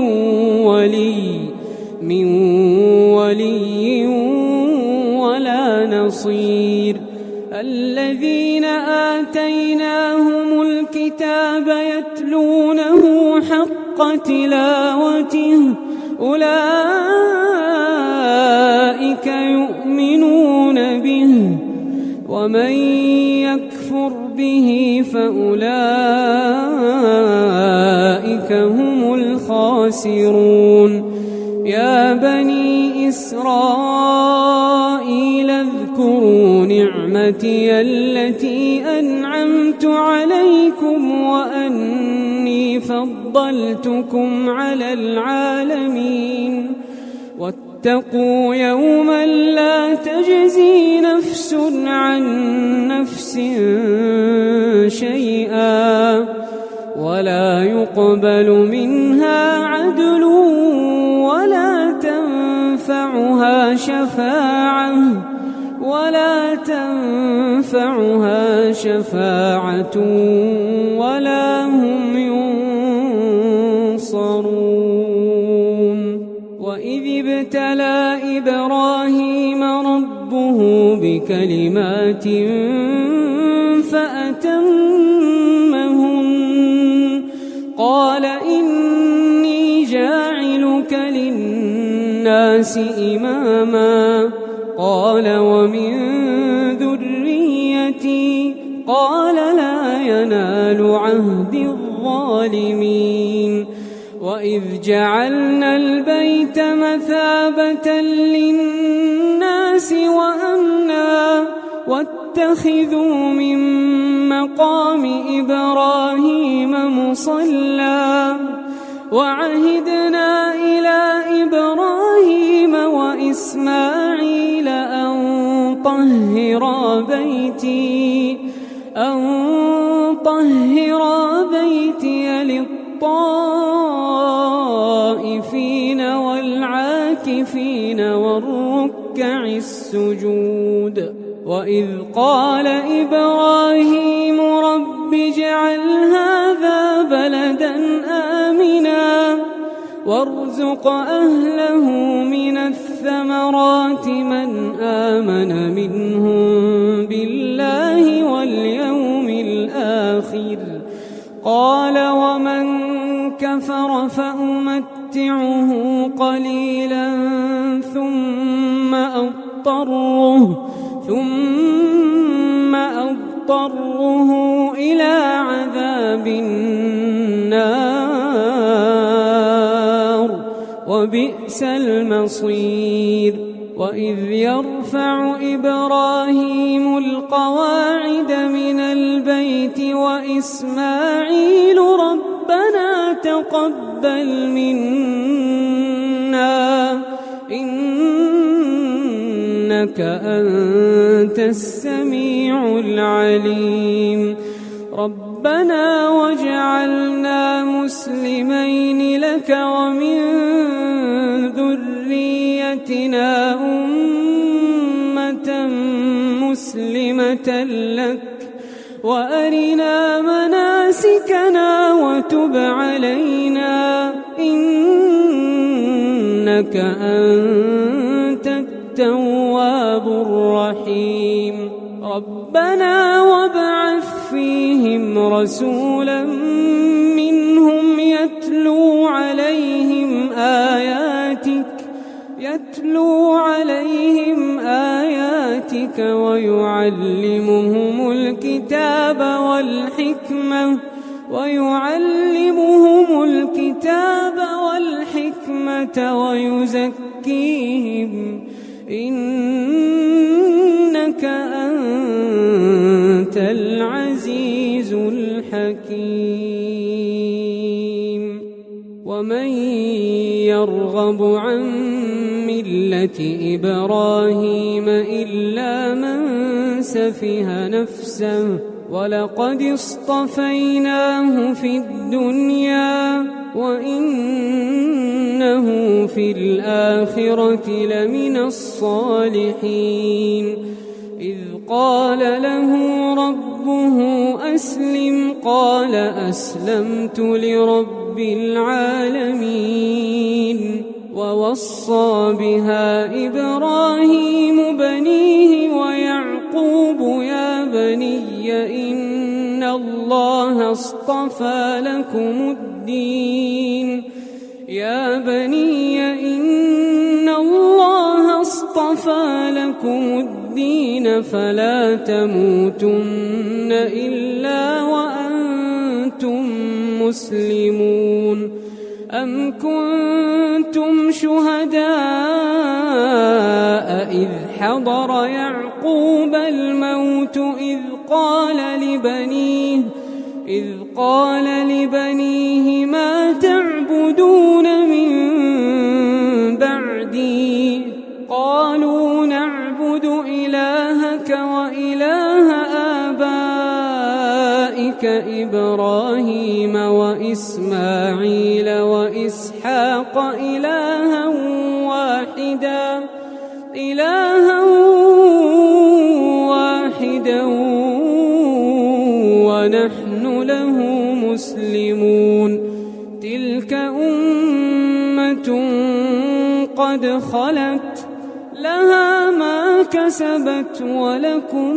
ولي ولا نصير. الذين آتيناهم الكتاب يتلونه حق تلاوته أولئك يؤمنون به ومن يكفر به فأولئك هم الخاسرون. يا بني إسرائيل اذكروا نعمتي التي أنعمت عليكم وأني فضلتكم على العالمين واتقوا يوما لا تجزي نفس عن نفس شيئا ولا يقبل منها عدل ولا تنفعها شفاعة ولا هم ينصرون. وإذ ابتلى إبراهيم ربه بكلمات فأتمهن قال إني جاعلك للناس إماما قال ومن ذريتي قال لا ينال عهد الظالمين. وإذ جعلنا البيت مثابة للناس وأمنا واتخذوا من مقام إبراهيم مصلى وعهدنا إلى إبراهيم وإسماعيل أن طهرا بيتي للطائفين والعاكفين والركع السجود. وإذ قال إبراهيم رب اجعل هذا بلدا آمنا وارزق أهله من الثمرات من آمن منهم بالله واليوم الآخر قال ومن كفر فأمتعه قليلا ثم أضطره إلى عذاب النار وبئس المصير. وإذ يرفع إبراهيم القواعد من البيت وإسماعيل ربنا تقبل منا إنك إنك أنت السميع العليم ربنا واجعلنا مسلمين لك ومن ذريتنا أمة مسلمة لك وأرنا مناسكنا وتب علينا إنك أنت التواب الرحيم ربنا وابعث فيهم رسولا منهم يتلو عليهم آياتك ويعلمهم الكتاب والحكمة ويزكيهم إنك أنت العزيز الحكيم ومن يرغب عن ملة إبراهيم إلا من سفه نفسه ولقد اصطفيناه في الدنيا وإنه في الآخرة لمن الصالحين إذ قال له ربه أسلم قال أسلمت لرب العالمين ووصى بها إبراهيم بنيه ويعقوب يا بني إن الله اصطفى لكم الدين فلا تموتن إلا وأنتم مسلمون أم كنتم شهداء إذ حضر يعقوب الموت إذ قال لبنيه ما تعبدون من بعدي قالوا نعبد إلهك وإله آبائك إبراهيم وإسماعيل وإسحاق إلها واحدا ونحن له مسلمون تلك أمة قد خلت لها ما كسبت ولكم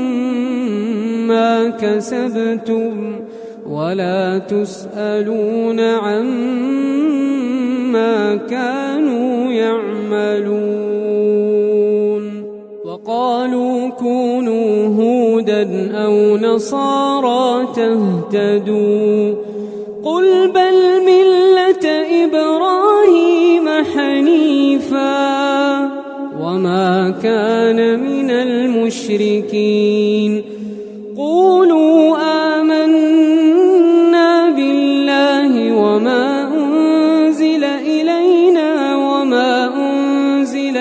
ما كسبتم ولا تسألون عما كانوا يعملون وقالوا كونوا هودا أو نصارى تهتدوا قل بل ملة إبراهيم حنيفا وما كان من المشركين قولوا آمنا بالله وما أنزل إلينا وما أنزل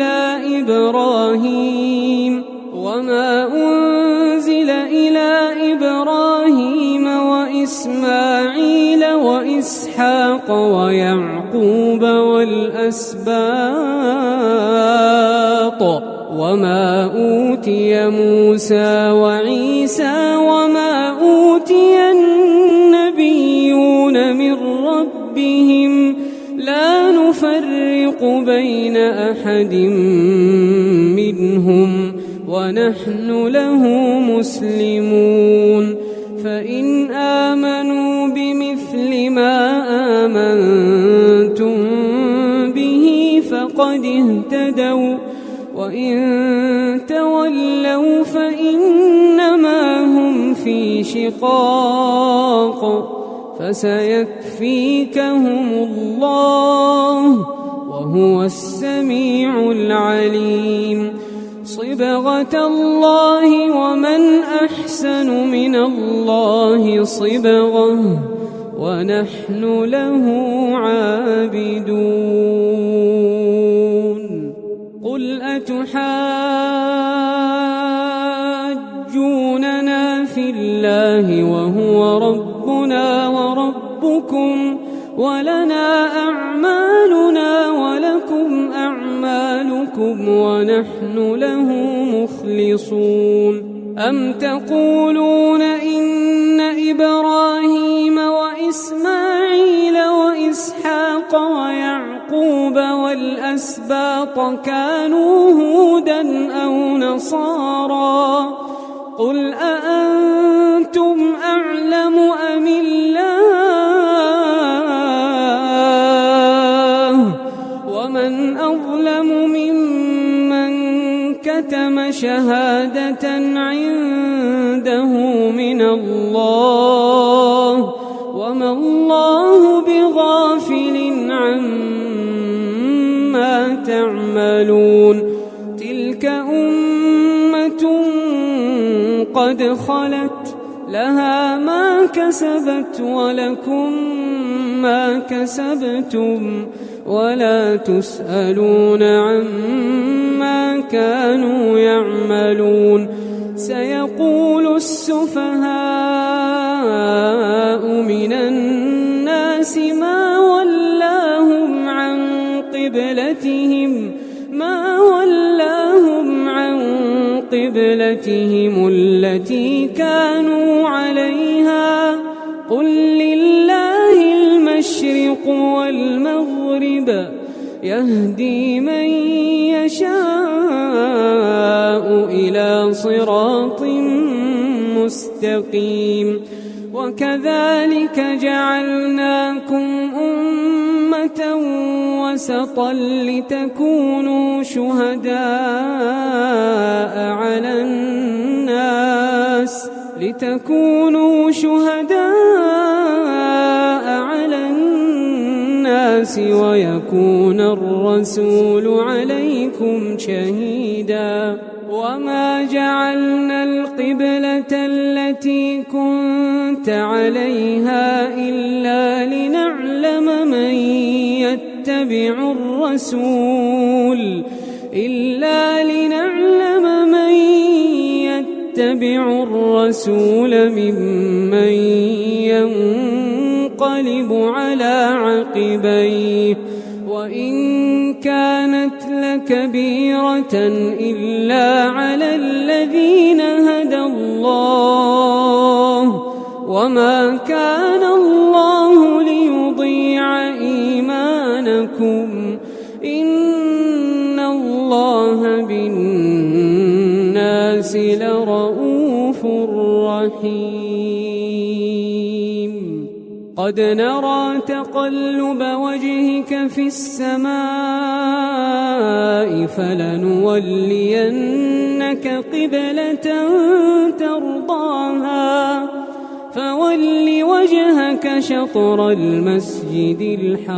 إلى إبراهيم وإسماعيل وإسحاق ويعقوب والأسباط وما أوتي موسى وعيسى وما أوتي النبيون من ربهم لا نفرق بين أحد منهم ونحن له مسلمون فإن آمنوا بمثل ما آمنتم به فقد اهتدوا وإن تولوا فإنما هم في شقاق فسيكفيكهم الله وهو السميع العليم صبغة الله ومن أحسن من الله صبغة ونحن له عابدون قل أتحاجوننا في الله وهو ربنا وربكم ولنا أعمالنا ولكم أعمالكم ونحن له مخلصون أم تقولون إن إبراهيم وإسماعيل وإسحاق ويعقوب والأسباط كانوا هودا أو نصارى قل أأنتم أعلم أم الله ومن أظلم ممن كتم شهادة عنده من الله وما الله بغافل عما تعملون تلك أمة قد خلت لها ما كسبت ولكم ما كسبتم ولا تسألون عما كانوا يعملون سيقول السفهاء من الناس ما ولاهم عن قبلتهم التي كانوا عليها قل لله المشرق والمغرب يهدي من يشاء إلى صراط مستقيم وكذلك جعلناكم أمة وسطا لتكونوا شهداء على الناس ويكون الرسول عليكم شهيدا وما جعلنا القبلة التي كنت عليها إلا لنعلم من يتبع الرسول ممن ينقلب على عقبيه وإن كانت لكبيرة إلا على الذين هدى الله وما كان الله ليضيع إيمانكم إن الله بالناس لرؤوف رحيم قد نرى تقلب وجهك في السماء فلنولينك قبلة ترضاها فول وجهك شطر المسجد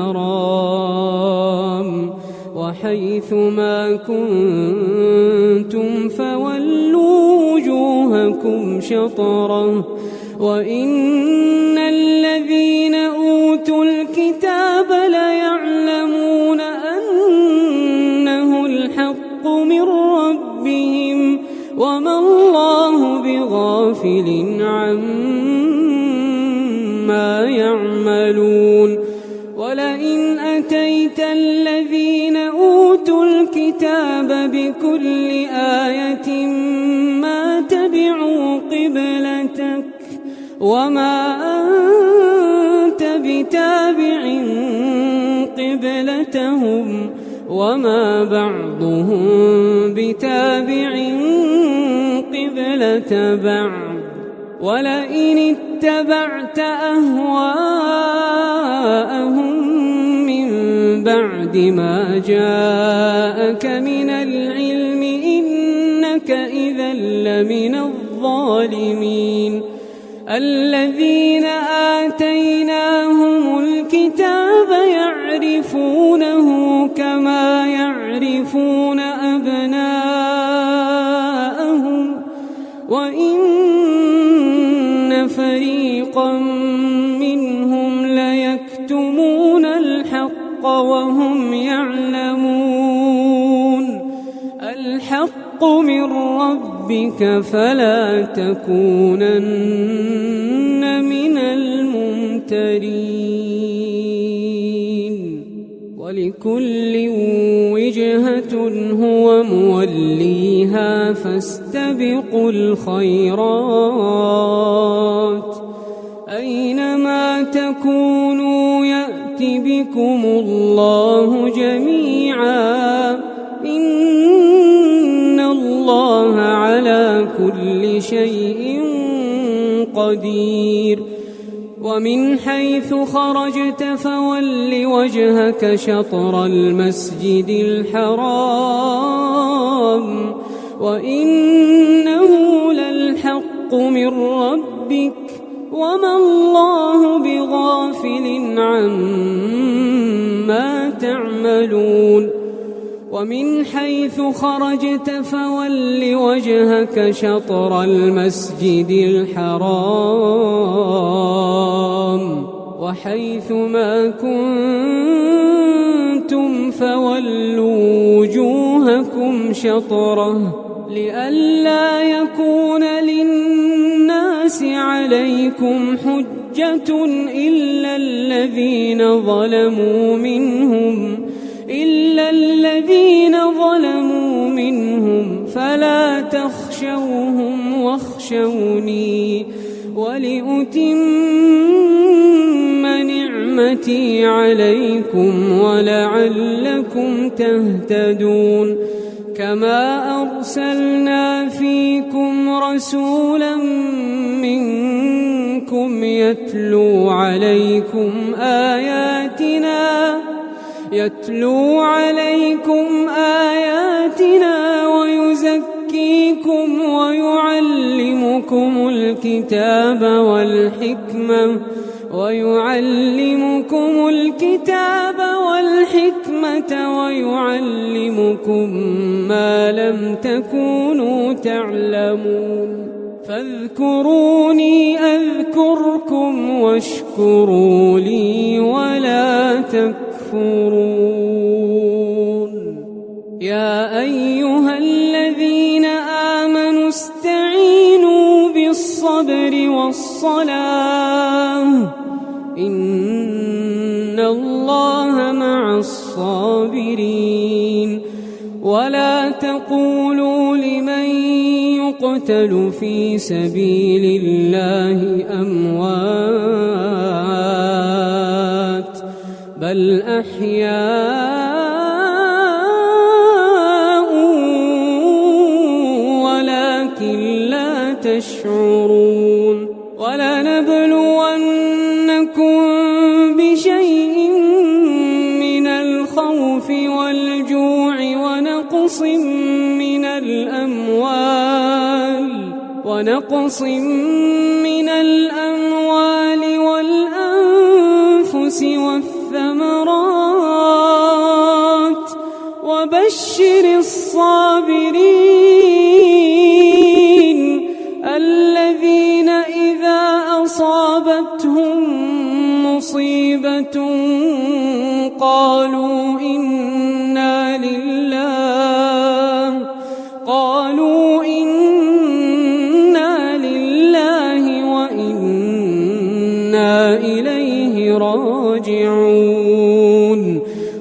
الحرام وحيث ما كنتم فولوا وجوهكم شطره وإن الذين أوتوا الكتاب ليعلمون أنه الحق من ربهم وما الله بغافل عما يعملون ولئن أتيت الذين أوتوا الكتاب بكل آية ما تبعوا قبلتك وما أنت بتابع قبلتهم وما بعضهم بتابع قبلة بعض ولئن اتبعت أهواءهم من بعد ما جاءك من العلم إنك إذا لمن الظالمين الذين آتيناهم الكتاب يعرفونه كما يعرفون أبناءهم وإن فريقا منهم ليكتمون الحق وهم يعلمون من ربك فلا تكونن من الممترين ولكل وجهة هو موليها فاستبقوا الخيرات أينما تكونوا يأت بكم الله جميعا إن الله على كل شيء قدير ومن حيث خرجت فول وجهك شطر المسجد الحرام وإنه للحق من ربك وما الله بغافل عما تعملون ومن حيث خرجت فول وجهك شطر المسجد الحرام وحيث ما كنتم فولوا وجوهكم شطره لئلا يكون للناس عليكم حجة إلا الذين ظلموا منهم فلا تخشوهم واخشوني ولأتم نعمتي عليكم ولعلكم تهتدون كما أرسلنا فيكم رسولا منكم يتلو عليكم آياتنا ويزكيكم ويعلمكم الكتاب والحكمة ويعلمكم ما لم تكونوا تعلمون فاذكروني أذكركم واشكروا لي ولا تكفرون يا أيها الذين آمنوا استعينوا بالصبر والصلاة إن الله مع الصابرين ولا تقولوا لمن يقتل في سبيل الله أموات بل أحياء ولكن لا تشعرون ولنبلونكم بشيء من الخوف والجوع ونقص من الأموال والأنفس والثمرات وبشر الصابرين الذين إذا أصابتهم مصيبة قالوا إنا لله وإنا إليه راجعون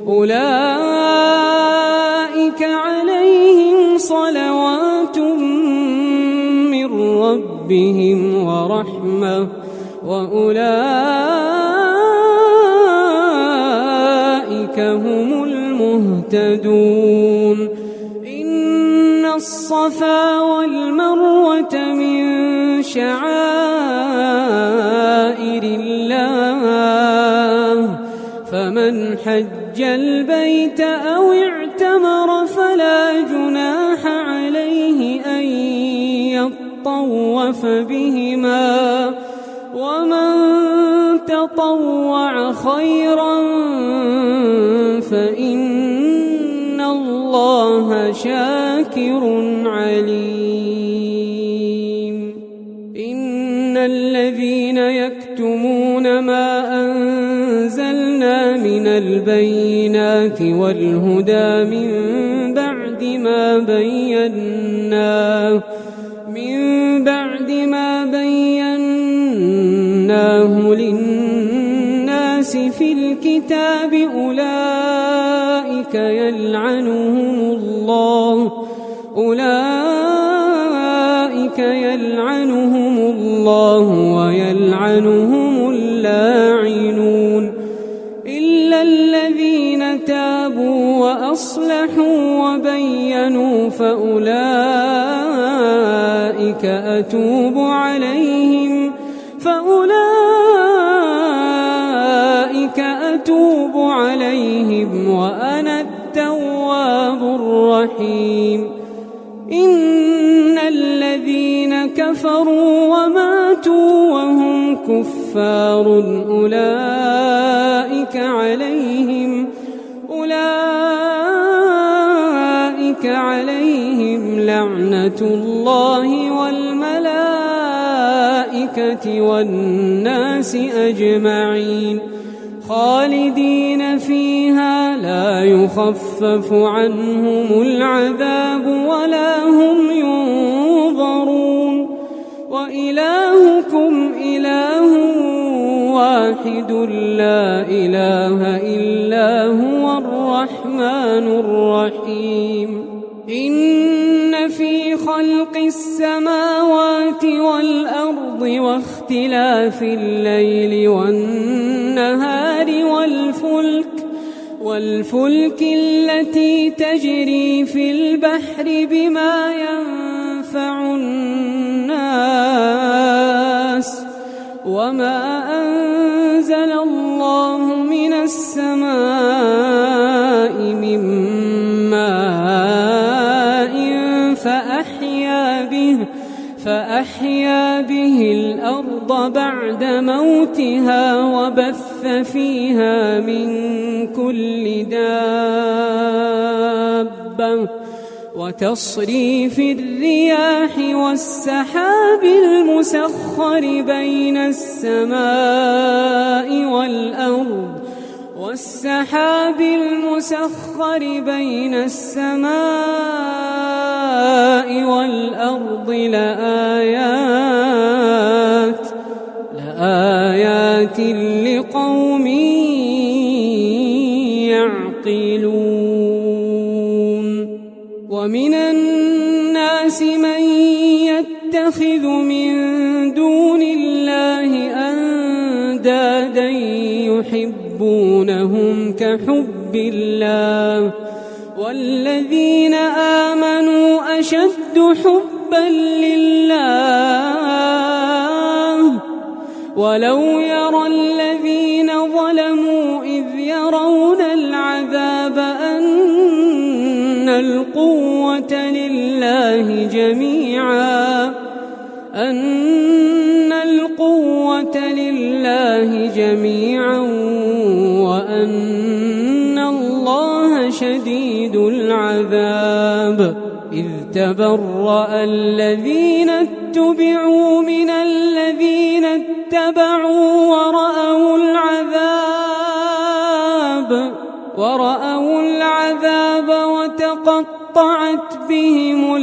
أولئك عليهم صلوات من ربهم ورحمة وأولئك هم المهتدون إن الصفا والمروة من شعائر الله فمن حج البيت أو اعتمر فلا جناح عليه أن يطوف بهما ومن تطوع خيرا فإن الله شاكر عليم إن الذين يكتمون ما أنزلنا من البينات والهدى من بعد ما بيناه للناس في الكتاب أولئك يلعنهم الله ويلعنهم اللاعنون إلا الذين تابوا وأصلحوا وبينوا فأولئك أتوب عليهم وأنا التواب الرحيم إن الذين كفروا وماتوا وهم كفار أولئك عليهم لعنة الله والملائكة والناس أجمعين خالدين فيها لا يخفف عنهم العذاب ولا هم ينظرون وإلهكم إله واحد لا إله إلا هو الرحمن الرحيم إن في خلق السماوات والأرض واختلاف الليل والنهار والفلك التي تجري في البحر بما ينفع الناس وما أنزل الله من السماء من ماء فأحيا به الأرض بعد موتها وبث فيها من كل دابة وتصريف الرياح والسحاب المسخر بين السماء والأرض لآيات لقوم يعقلون ومن الناس من يتخذ من دون الله أندادا يحبونهم كحب الله والذين آمنوا أشد حبا لله ولو يرى الذين ظلموا إذ يرون العذاب أن القوة لله جميعا وأن الله شديد العذاب إذ تبرأ الذين اتبعوا من الذين اتبعوا ورأوا العذاب وتقطعت بهم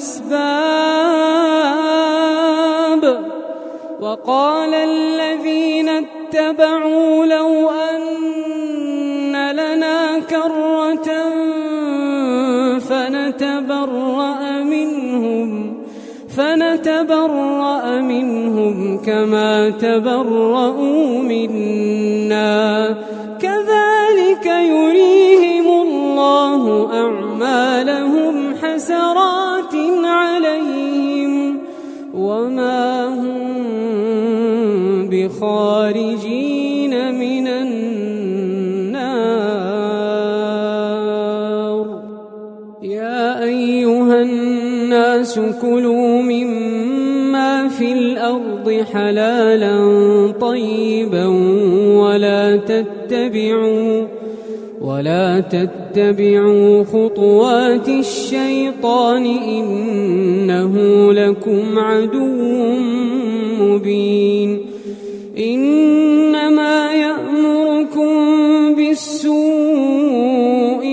الأسباب وقال الذين اتبعوا لو أن لنا كرة فنتبرأ منهم كما تبرؤوا منا كذلك يريهم الله أعمالهم حسرات عليهم وما هم بخارجين من النار يا أيها الناس كلوا مما في الأرض حلالا طيبا ولا تتبعوا خطوات الشيطان إنه لكم عدو مبين إنما يأمركم بالسوء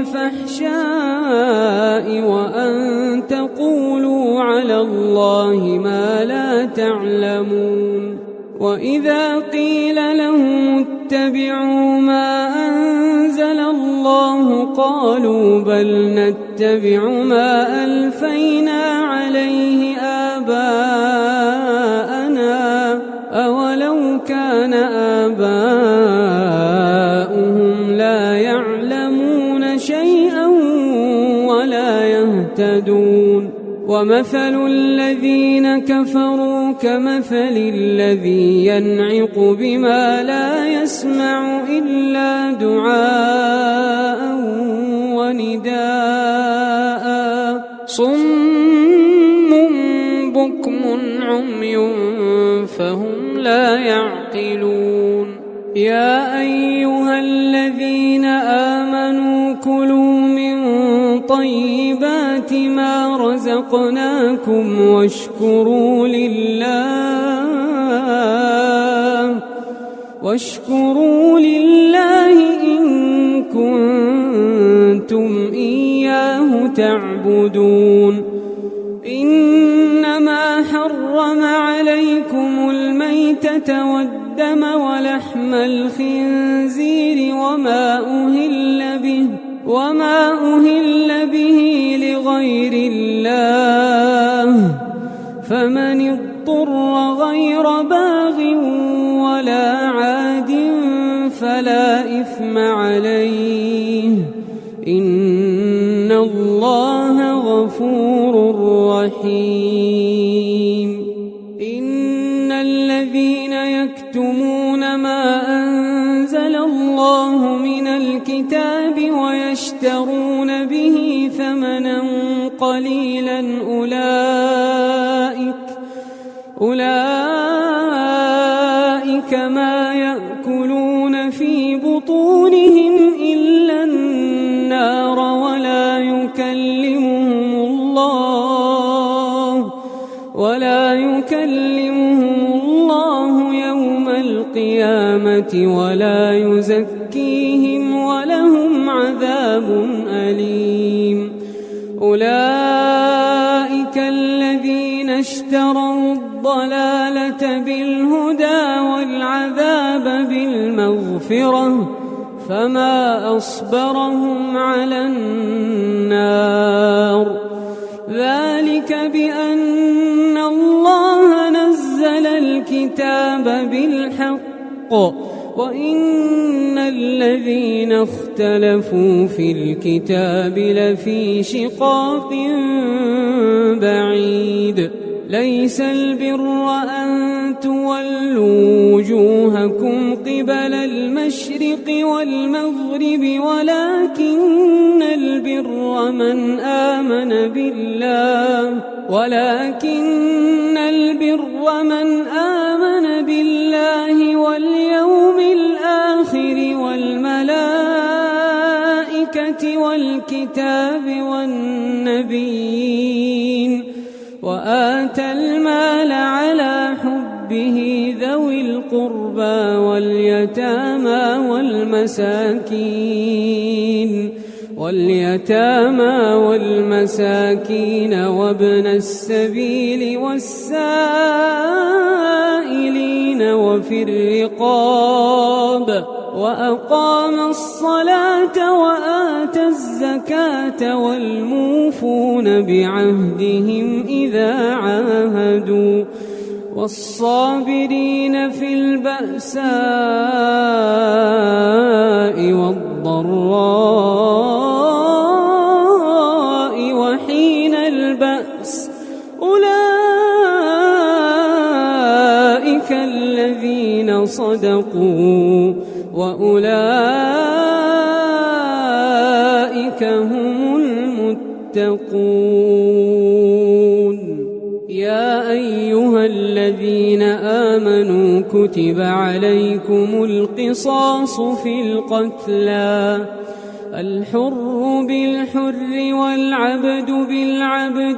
والفحشاء وأن تقولوا على الله ما لا تعلمون وإذا قيل لهم اتبعوا ما أنزل الله قالوا بل نتبع ما ألفينا عليه آباءنا أولو كان آباؤهم لا يعلمون شيئا ولا يهتدون ومثل الذين كفروا كمثل الذي ينعق بما لا يسمع إلا دعاء ونداء صم بكم عمي فهم لا يعقلون يا أيها الذين آمنوا كلوا من طيبات ما رزقناكم واشكروا لله إن كنتم إياه تعبدون إنما حرم عليكم الميتة والدم ولحم الخنزير وما أهل به لغير الله فمن اضطر غير باغ ولا عاد فلا إثم عليه إن الله غفور رحيم إن الذين يكتمون ما أنزل الله من الكتاب ويشترون به ثمنا قليلا أولئك ما يأكلون في بطونهم إلا النار ولا يكلمهم الله يوم القيامة ولا يزكيهم ولهم عذاب أليم أولئك الذين اشتروا الضلالة بالهدى والعذاب بالمغفرة فما أصبرهم على النار ذلك بأن الله نزل الكتاب بالحق وإن الذين اختلفوا في الكتاب لفي شقاق بعيد ليس البر أن تولوا وجوهكم قبل المشرق والمغرب ولكن البر من آمن بالله واليوم الآخر والملائكة والكتاب والنبيين وآتى المال على حبه ذوي القربى واليتامى والمساكين وابن السبيل والسائلين وفي الرقاب وأقام الصلاة وآتى الزكاة والموفون بعهدهم إذا عاهدوا والصابرين في البأساء والضراء وحين البأس أولئك الذين صدقوا وأولئك هم المتقون يا أيها الذين آمنوا كتب عليكم القصاص في القتلى الحر بالحر والعبد بالعبد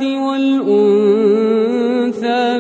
والأنثى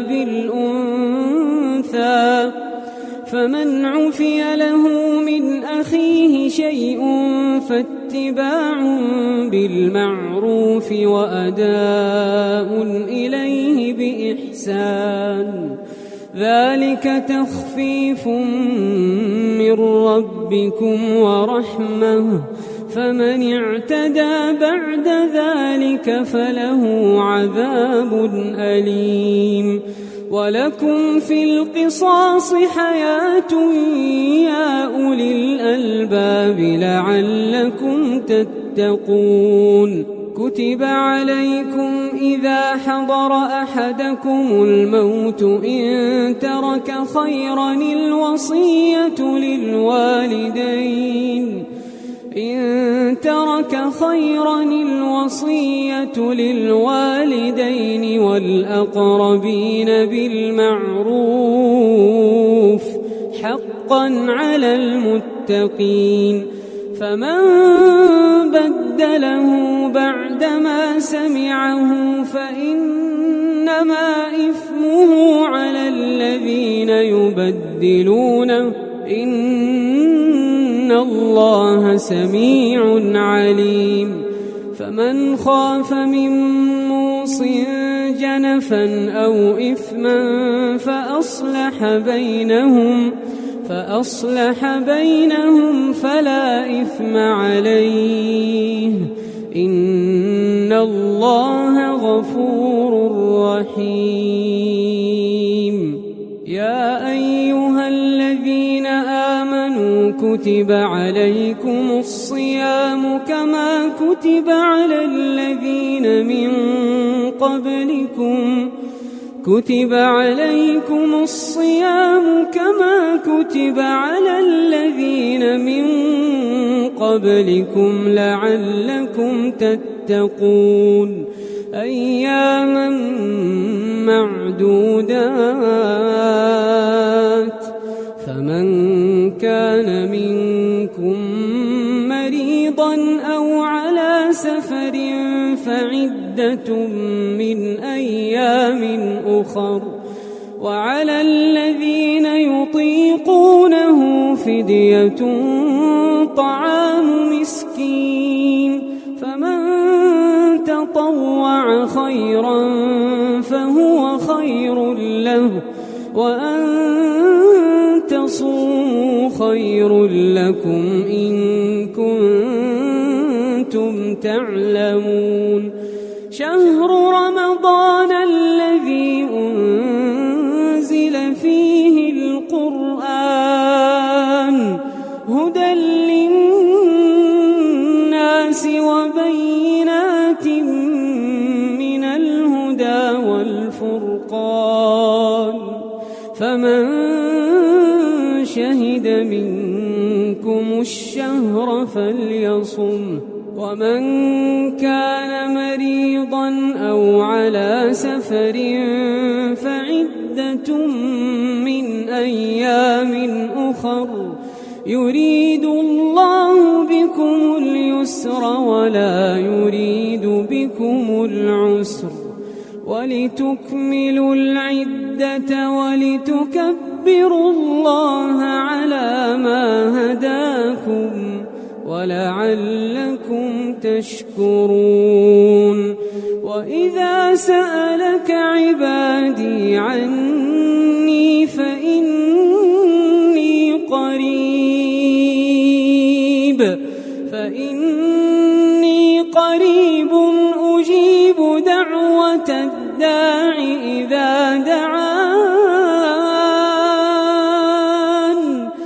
بالأنثى فمن عفي له من أخيه شيء فاتباع بالمعروف وأداء إليه بإحسان، ذلك تخفيف من ربكم ورحمة، فمن اعتدى بعد ذلك فله عذاب أليم. ولكم في القصاص حياة يا أولي الألباب لعلكم تتقون. كتب عليكم إذا حضر أحدكم الموت إن ترك خيرا الوصية للوالدين والأقربين بالمعروف حقا على المتقين، فمن بدله بعدما سمعه فإنما إثمه على الذين يبدلونه، إن الله سميع عليم. فمن خاف من موص جنفا أو إثما فأصلح بينهم فلا إثم عليه، إن الله غفور رحيم. يا أيها الذين آمنوا كتب عليكم الصيام كما كتب على الذين من قبلكم لعلكم تتقون، أياما معدودات، فمن كان منكم مريضا أو على سفر فعدة من أيام أخر، وعلى الذين يطيقونه فدية طعام مسكين، فمن تطوع خيرا فهو خير له، وأن تصوموا خير لكم إن كنتم تعلمون. شهر رمضان الذي أنزل فيه القرآن هدى للناس وبينات من الهدى والفرقان، فمن شهد منكم الشهر فليصم، ومن كان مريضا أو على سفر فعدة من أيام أخر، يريد الله بكم اليسر ولا يريد بكم العسر، ولتكملوا العدة ولتكبروا الله على ما هداكم ولعلكم تشكرون. وإذا سألك عبادي عني فإني قريب أجيب دعوة الداع إذا دعان،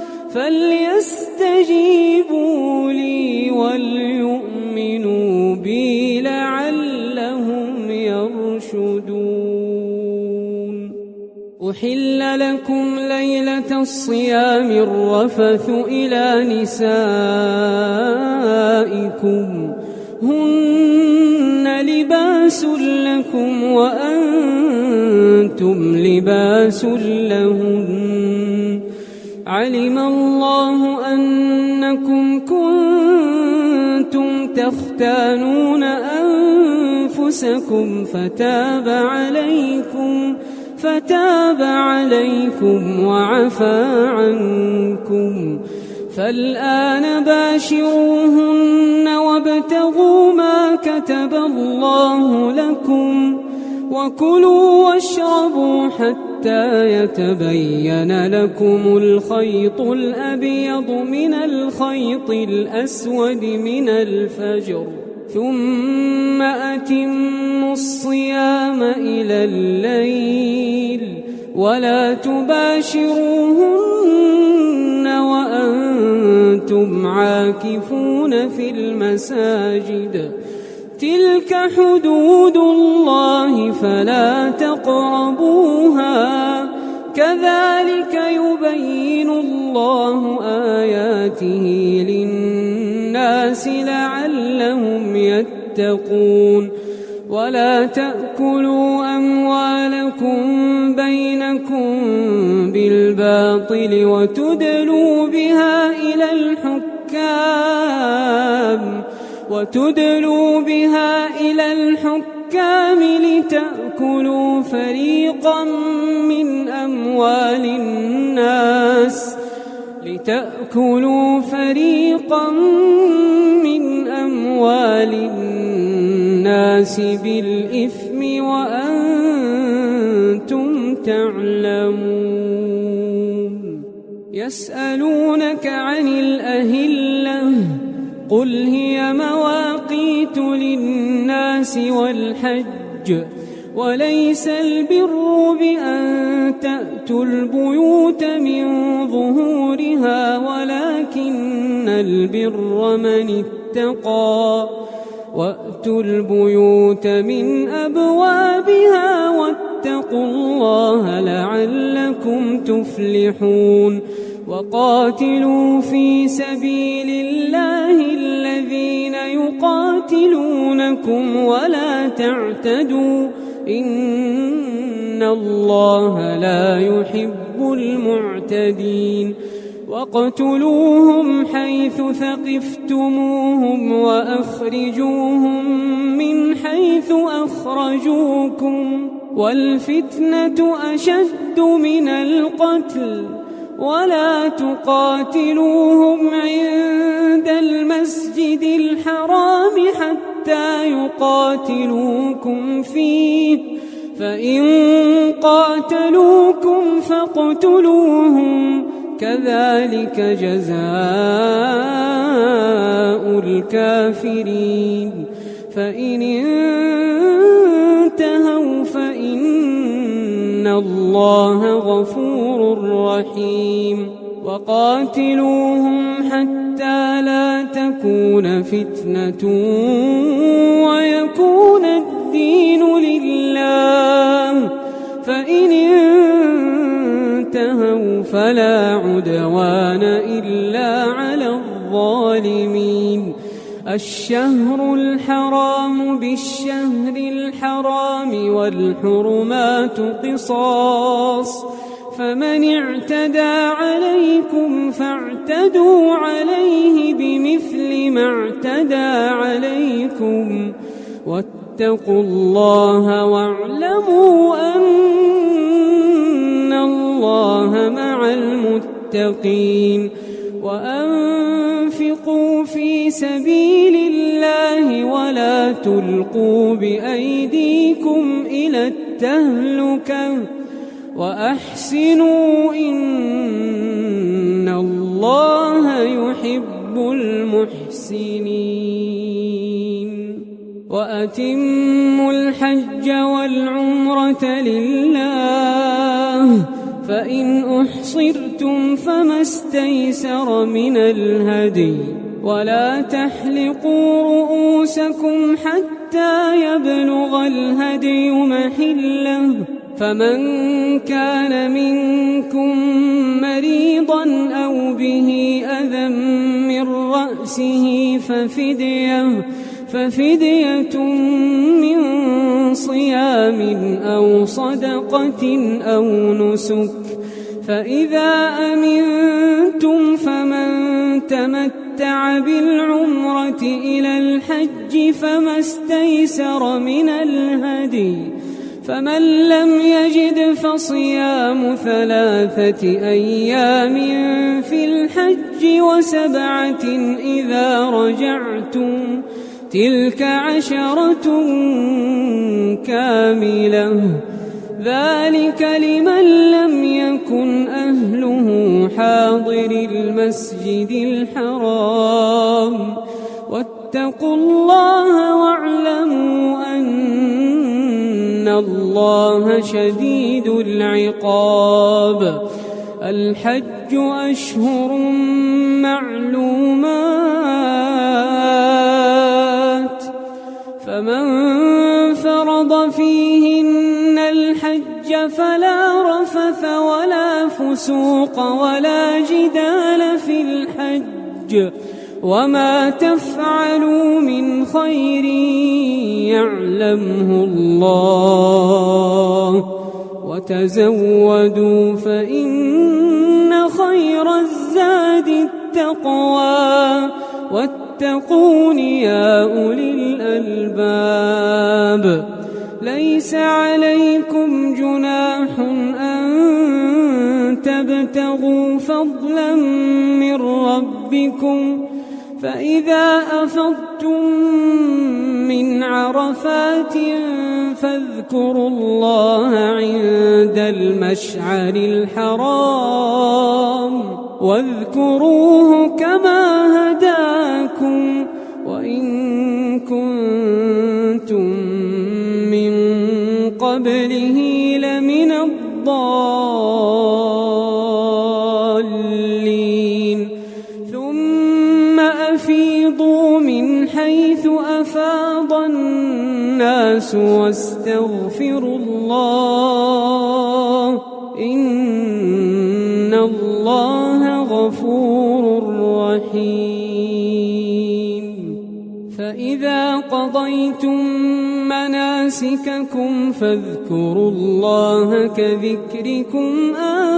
فليستجيبوا لي وليؤمنوا بي لعلهم يرشدون. أحل لكم ليلة الصيام الرفث إلى نسائكم هن لباس لكم وأنتم لباس لهن، علم الله أنكم كنتم تختانون أنفسكم فتاب عليكم وعفى عنكم، فالآن باشروهن وابتغوا ما كتب الله لكم وكلوا واشربوا حتى يتبين لكم الخيط الأبيض من الخيط الأسود من الفجر ثم أتموا الصيام إلى الليل ولا تباشروهن وأنتم عاكفون في المساجد تلك حدود الله فلا تقربوها كذلك يبين الله آياته للناس لعلهم يتقون ولا تأكلوا أموالكم بينكم بالباطل وتدلوا بها إلى الحكام لتأكلوا فريقا من أموال الناس بالإثم وأنتم تعلمون يسألونك عن الأهلة قل هي مواقيت للناس والحج وليس البر بأن تأتوا البيوت من ظهورها ولكن البر من اتقى وأتوا البيوت من أبوابها واتقوا الله لعلكم تفلحون وقاتلوا في سبيل الله الذين يقاتلونكم ولا تعتدوا إن الله لا يحب المعتدين واقتلوهم حيث ثقفتموهم وأخرجوهم من حيث أخرجوكم والفتنة أشد من القتل ولا تقاتلوهم عند المسجد الحرام حتى يقاتلوكم فيه فإن قاتلوكم فاقتلوهم كذلك جزاء الكافرين فإن انتهوا فإن الله غفور رحيم وقاتلوهم حتى لا تكون فتنة ويكون الدين لله فإن انتهوا فلا عدوان إلا على الظالمين الشهر الحرام بالشهر الحرام والحرمات قصاص فمن اعتدى عليكم فاعتدوا عليه بمثل ما اعتدى عليكم واتقوا الله واعلموا أن الله مع المتقين وأنفقوا في سبيل الله ولا تلقوا بأيديكم إلى التهلكة وأحسنوا إن الله يحب المحسنين وأتموا الحج والعمرة لله فإن أحصرتم فما استيسر من الهدي ولا تحلقوا رؤوسكم حتى يبلغ الهدي محله فمن كان منكم مريضا أو به أذى من رأسه ففدية من صيام أو صدقة أو نسك فإذا أمنتم فمن تمتع بالعمرة إلى الحج فما استيسر من الهدي فمن لم يجد فصيام 3 أيام في الحج و7 إذا رجعتم تلك 10 كاملة ذلك لمن لم يكن أهله حاضر المسجد الحرام واتقوا الله واعلموا أن الله شديد العقاب الحج أشهر معلومات فمن فرض فيهن الحج فلا رفث ولا فسوق ولا جدال في الحج وما تفعلوا من خير يعلمه الله وتزودوا فإن خير الزاد التقوى واتقون يا أولي الألباب ليس عليكم جناح أن تبتغوا فضلا من ربكم فإذا أفضتم من عرفات فاذكروا الله عند المشعر الحرام واذكروه كما هداكم وإن كنتم من قبله لمن الضالين ثم أفيضوا من حيث أفاض الناس واستغفروا الله إن الله غفور رحيم فإذا قضيتم مناسككم فاذكروا الله كذكركم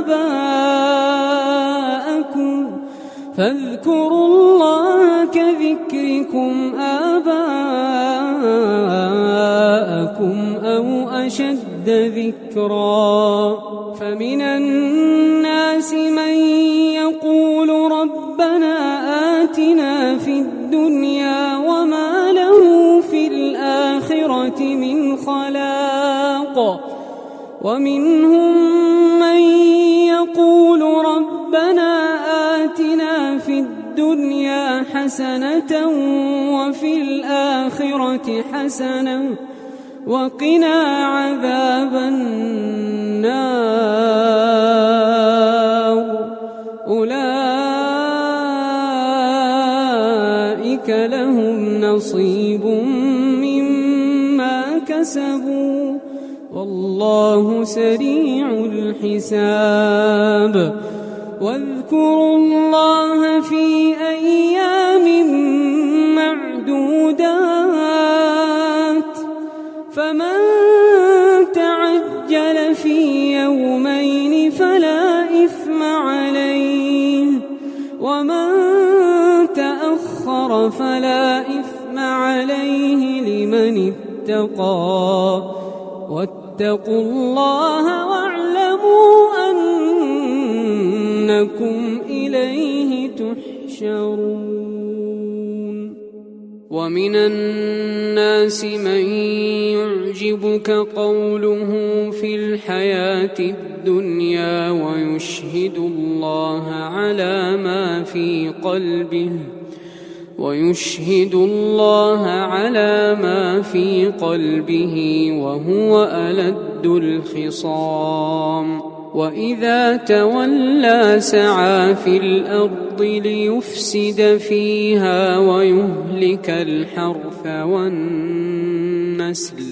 آباءكم أو أشد ذكرا فمن الناس من يقول ربنا آتنا في الدنيا وما له في الآخرة من خلاق ومنهم من يقول ربنا آتنا في الدنيا حسنة وفي الآخرة حسنة وقنا عذاب النار أولئك لهم نصيب مما كسبوا والله سريع الحساب واذكروا الله في أيام معدودات فمن تعجل في يومين فلا إثم عليه ومن تأخر فلا إثم عليه لمن اتقى واتقوا الله واعلموا أنكم إليه تحشرون ومن الناس من يعجبك قوله في الحياة الدنيا ويشهد الله على ما في قلبه وهو ألد الخصام وإذا تولى سعى في الأرض ليفسد فيها ويهلك الحرث والنسل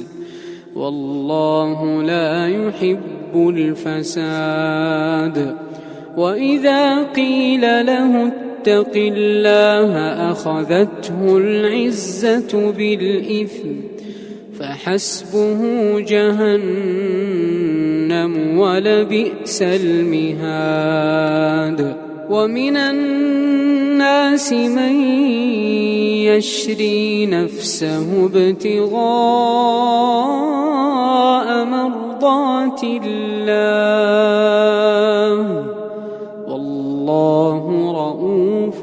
والله لا يحب الفساد وإذا قيل له اتق الله أخذته العزة بالإثم فحسبه جهنم ولبئس المهاد ومن الناس من يشري نفسه ابتغاء مرضات الله والله رؤوف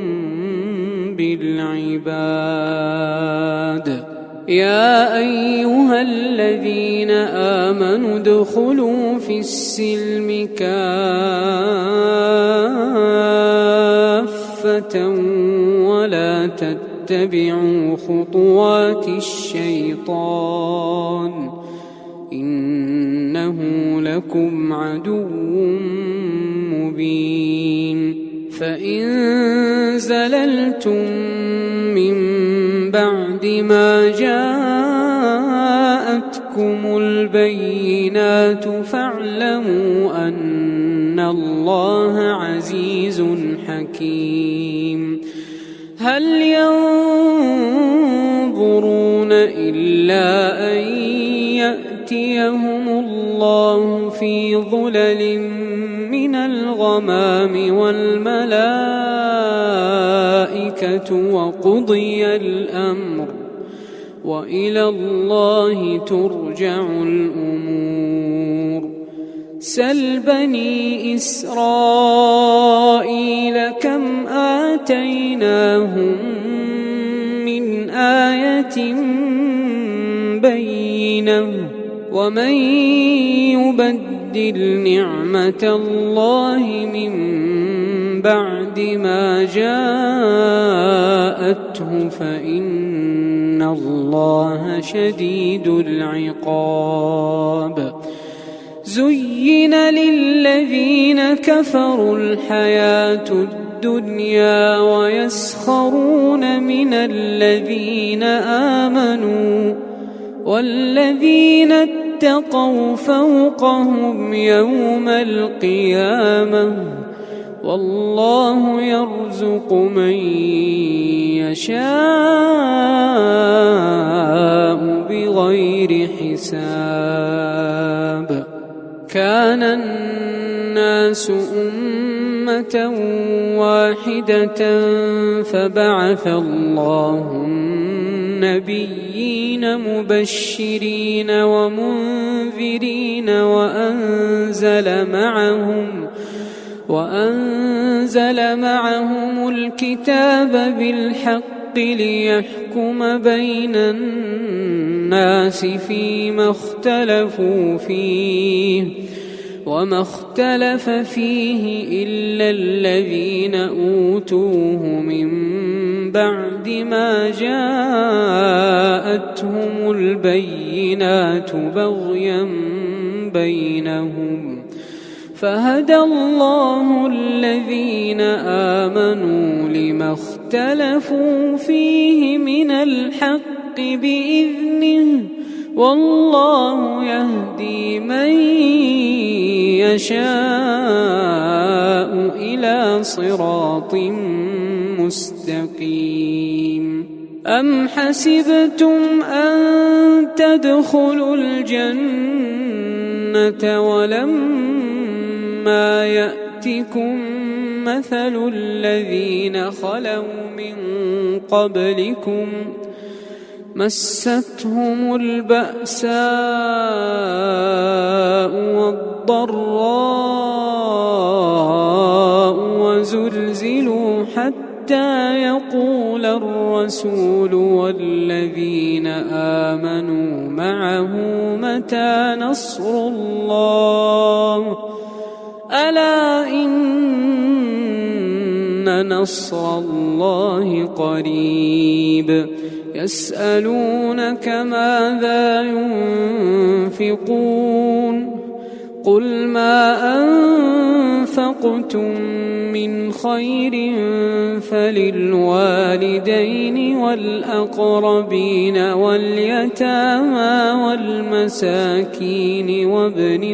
بالعباد. يا أيها الذين آمنوا ادخلوا في السلم كافة ولا تتبعوا خطوات الشيطان إنه لكم عدو مبين. فإن زللتم من بعد ما جاءتكم البينات فاعلموا أن الله عزيز حكيم. هل ينظرون إلا أن يأتيهم الله في ظلل من الغمام والملائكة وقضي الأمر وإلى الله ترجع الأمور. سل بني إسرائيل كم آتيناهم من آية بينة ومن يبدل نعمة الله من بعد ما جاءته فإن الله شديد العقاب. زين للذين كفروا الحياة الدنيا ويسخرون من الذين آمنوا والذين اتقوا فوقهم يوم القيامة والله يرزق من يشاء بغير حساب. كان الناس أمة واحدة فبعث الله النبيين مبشرين ومنذرين وأنزل معهم الكتاب بالحق ليحكم بين الناس فيما اختلفوا فيه وما اختلف فيه إلا الذين أوتوه من بعد ما جاءتهم البينات بغيا بينهم فهدى الله الذين آمنوا لما اختلفوا فيه من الحق بإذنه والله يهدي من يشاء إلى صراط مستقيم. أم حسبتم أن تدخلوا الجنة ولما يأتكم مثل الذين خلوا من قبلكم مستهم البأساء والضراء وزلزلوا حتى يقول الرسول والذين آمنوا معه متى نصر الله ألا إن نصر الله قريب. يسألونك ماذا ينفقون قل ما أنفقتم من خير فللوالدين والأقربين واليتامى والمساكين وابن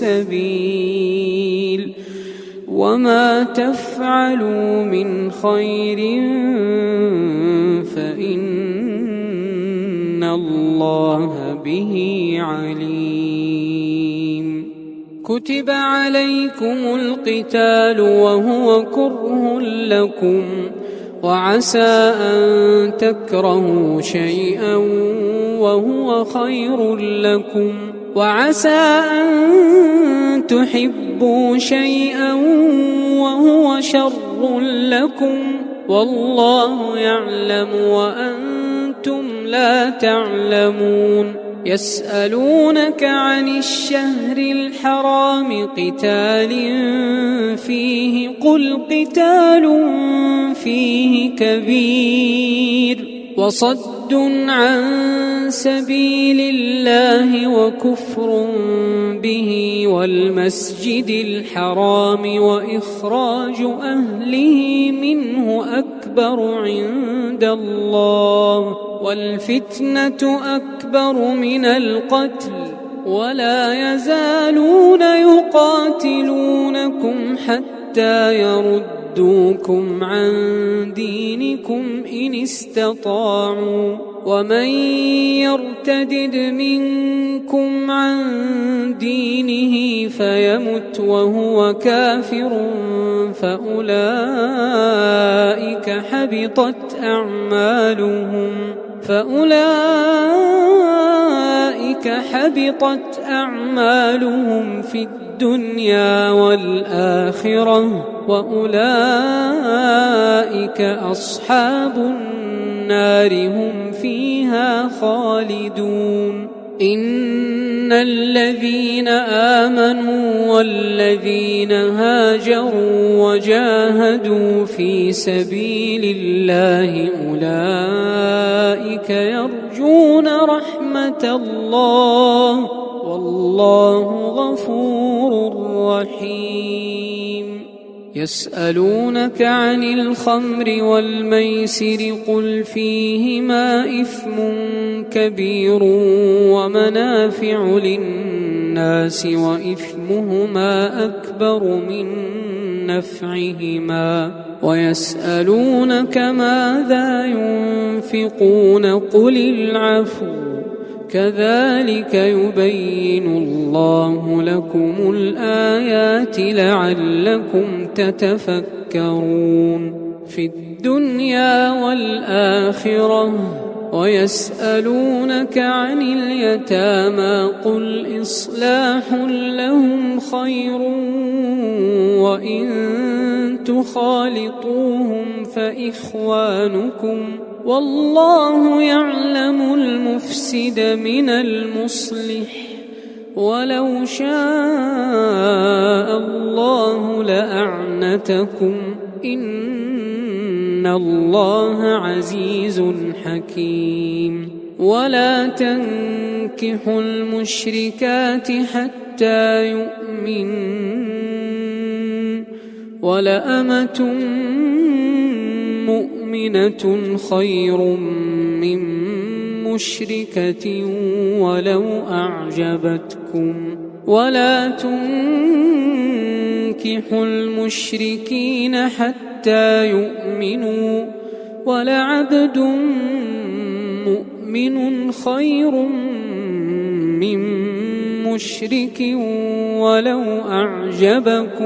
السبيل وما تفعلوا من خير فإن الله به عليم. كتب عليكم القتال وهو كره لكم وعسى أن تكرهوا شيئا وهو خير لكم، وعسى أن تحبوا شيئا وهو شر لكم، والله يعلم وأنتم لا تعلمون. يسألونك عن الشهر الحرام قتال فيه، قل قتال فيه كبير، وصد عن سبيل الله وكفر به والمسجد الحرام وإخراج أهله منه أكبر عند الله، والفتنة أكبر من القتل، ولا يزالون يقاتلونكم حتى يردوكم عن دينكم إن استطاعوا، ومن يرتدد منكم عن دينه فيمت وهو كافر فأولئك حبطت أعمالهم في الدنيا والآخرة، وأولئك أصحاب النار هم فيها خالدون. إن الذين آمنوا والذين هاجروا وجاهدوا في سبيل الله أولئك يرجون رحمة الله، والله غفور رحيم. يسألونك عن الخمر والميسر قل فيهما إثم كبير ومنافع للناس وإثمهما أكبر من نفعهما، ويسألونك ماذا ينفقون قل العفو، كذلك يبين الله لكم الآيات لعلكم تتفكرون في الدنيا والآخرة. ويسألونك عن اليتامى قل إصلاح لهم خير وإن تخالطوهم فإخوانكم، والله يعلم المفسد من المصلح، ولو شاء الله لأعنتكم إن الله عزيز حكيم. ولا تنكحوا المشركات حتى يؤمنوا، ولأمة مؤمنة خير من مشركة ولو أعجبتكم. ولا تنكحوا المشركين حتى يؤمنوا، ولعبد مؤمن خير من مشرك ولو أعجبكم.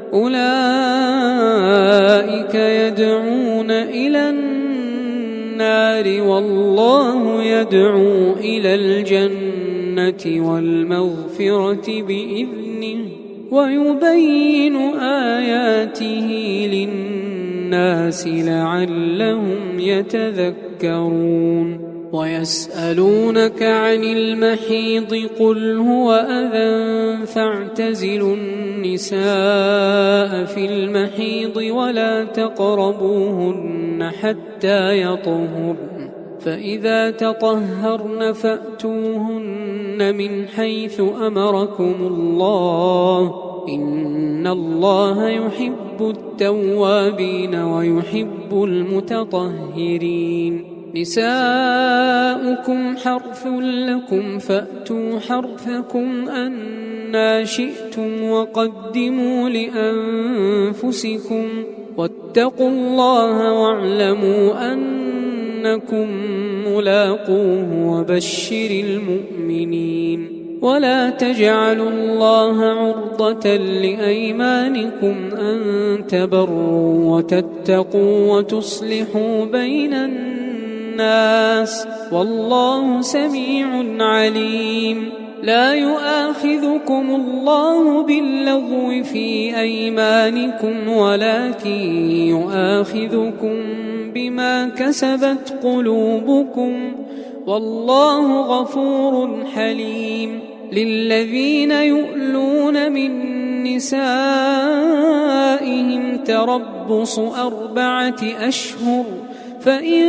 أولئك يدعون إلى النار والله يدعو إلى الجنة والمغفرة بإذنه، ويبين آياته للناس لعلهم يتذكرون. ويسألونك عن المحيض قل هو أذى فاعتزلوا النساء في المحيض ولا تقربوهن حتى يطهرن، فإذا تطهرن فأتوهن من حيث أمركم الله، إن الله يحب التوابين ويحب المتطهرين. نساؤكم حرث لكم فأتوا حرثكم أنى شئتم وقدموا لأنفسكم، واتقوا الله واعلموا أنكم ملاقوه وبشر المؤمنين. ولا تجعلوا الله عرضة لأيمانكم أن تبروا وتتقوا وتصلحوا بين الناس والله سميع عليم. لا يؤاخذكم الله باللغو في أيمانكم ولكن يؤاخذكم بما كسبت قلوبكم والله غفور حليم. للذين يؤلون من نسائهم تربص 4 أشهر فإن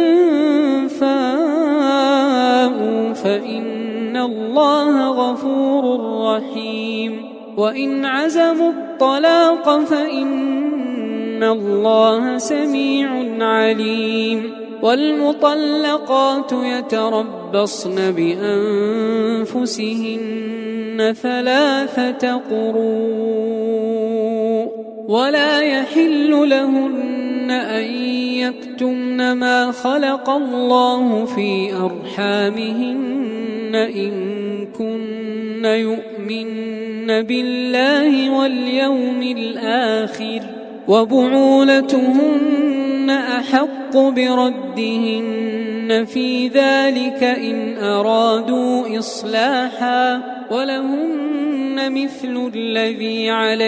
فاءوا فإن الله غفور رحيم. وإن عزموا الطلاق فإن الله سميع عليم. والمطلقات يتربصن بأنفسهن 3 قروء ولا يحل لهن أن يكتمن ما خلق الله في أرحامهن إن كن يؤمن بالله واليوم الآخر وبعولتهن أحق بردهن في ذلك إن أرادوا إصلاحا ولهن مثل الذي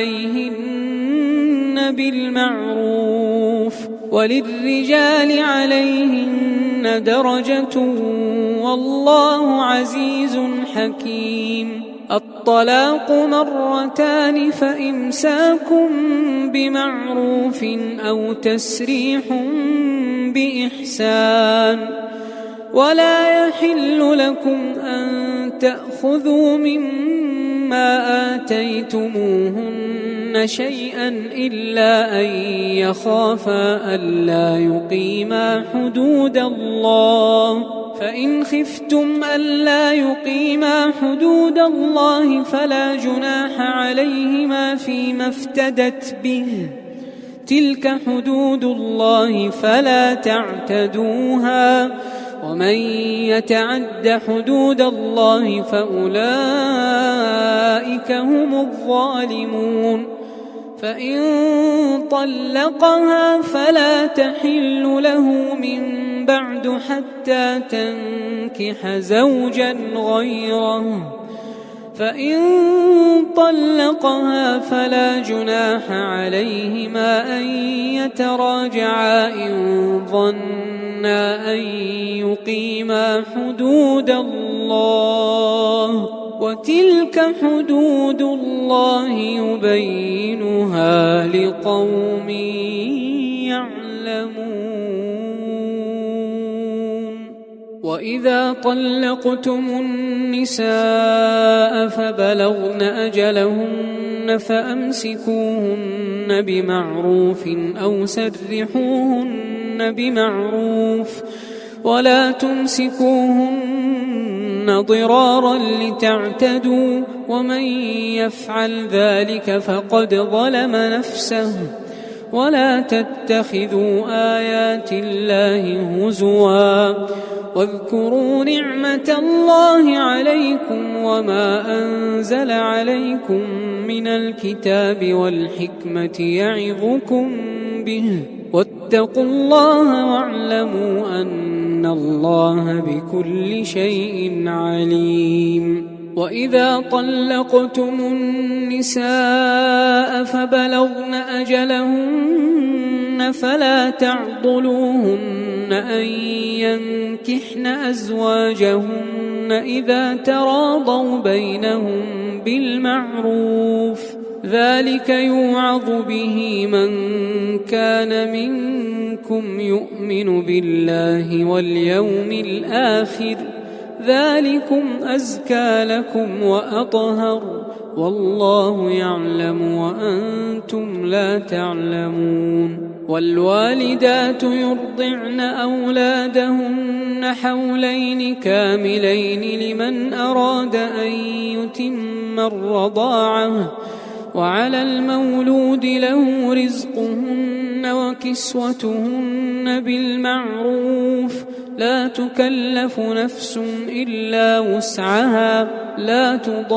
عليهن بالمعروف وللرجال عليهن درجة والله عزيز حكيم. الطلاق 2 فإمساك بمعروف أو تسريح بإحسان. ولا يحل لكم أن تأخذوا مما آتيتموهن شيئا إلا أن يخافا ألا يقيما حدود الله فإن خفتم ألا يقيما حدود الله فلا جناح عليهما فيما افتدت به تلك حدود الله فلا تعتدوها ومن يتعد حدود الله فأولئك هم الظالمون. فإن طلقها فلا تحل له من بعد حتى تنكح زوجا غيره فإن طلقها فلا جناح عليهما أن يتراجعا إن ظنا أن يقيما حدود الله وتلك حدود الله يبينها لقوم يعلمون. وإذا طلقتم النساء فبلغن أجلهن فأمسكوهن بمعروف أو سرحوهن بمعروف ولا تمسكوهن ضرارا لتعتدوا ومن يفعل ذلك فقد ظلم نفسه. ولا تتخذوا آيات الله هزوا واذكروا نعمة الله عليكم وما أنزل عليكم من الكتاب والحكمة يعظكم به واتقوا الله واعلموا أن الله بكل شيء عليم. وإذا طلقتم النساء فبلغن أجلهن فلا تعضلوهن أن ينكحن أزواجهن إذا تراضوا بينهم بالمعروف ذلك يوعظ به من كان منكم يؤمن بالله واليوم الآخر ذلكم أزكى لكم وأطهر والله يعلم وأنتم لا تعلمون. والوالدات يرضعن أولادهن حولين كاملين لمن أراد أن يتم الرضاعة وعلى المولود له رزقهن وكسوتهن بالمعروف لا تكلف نفس إلا وسعها لا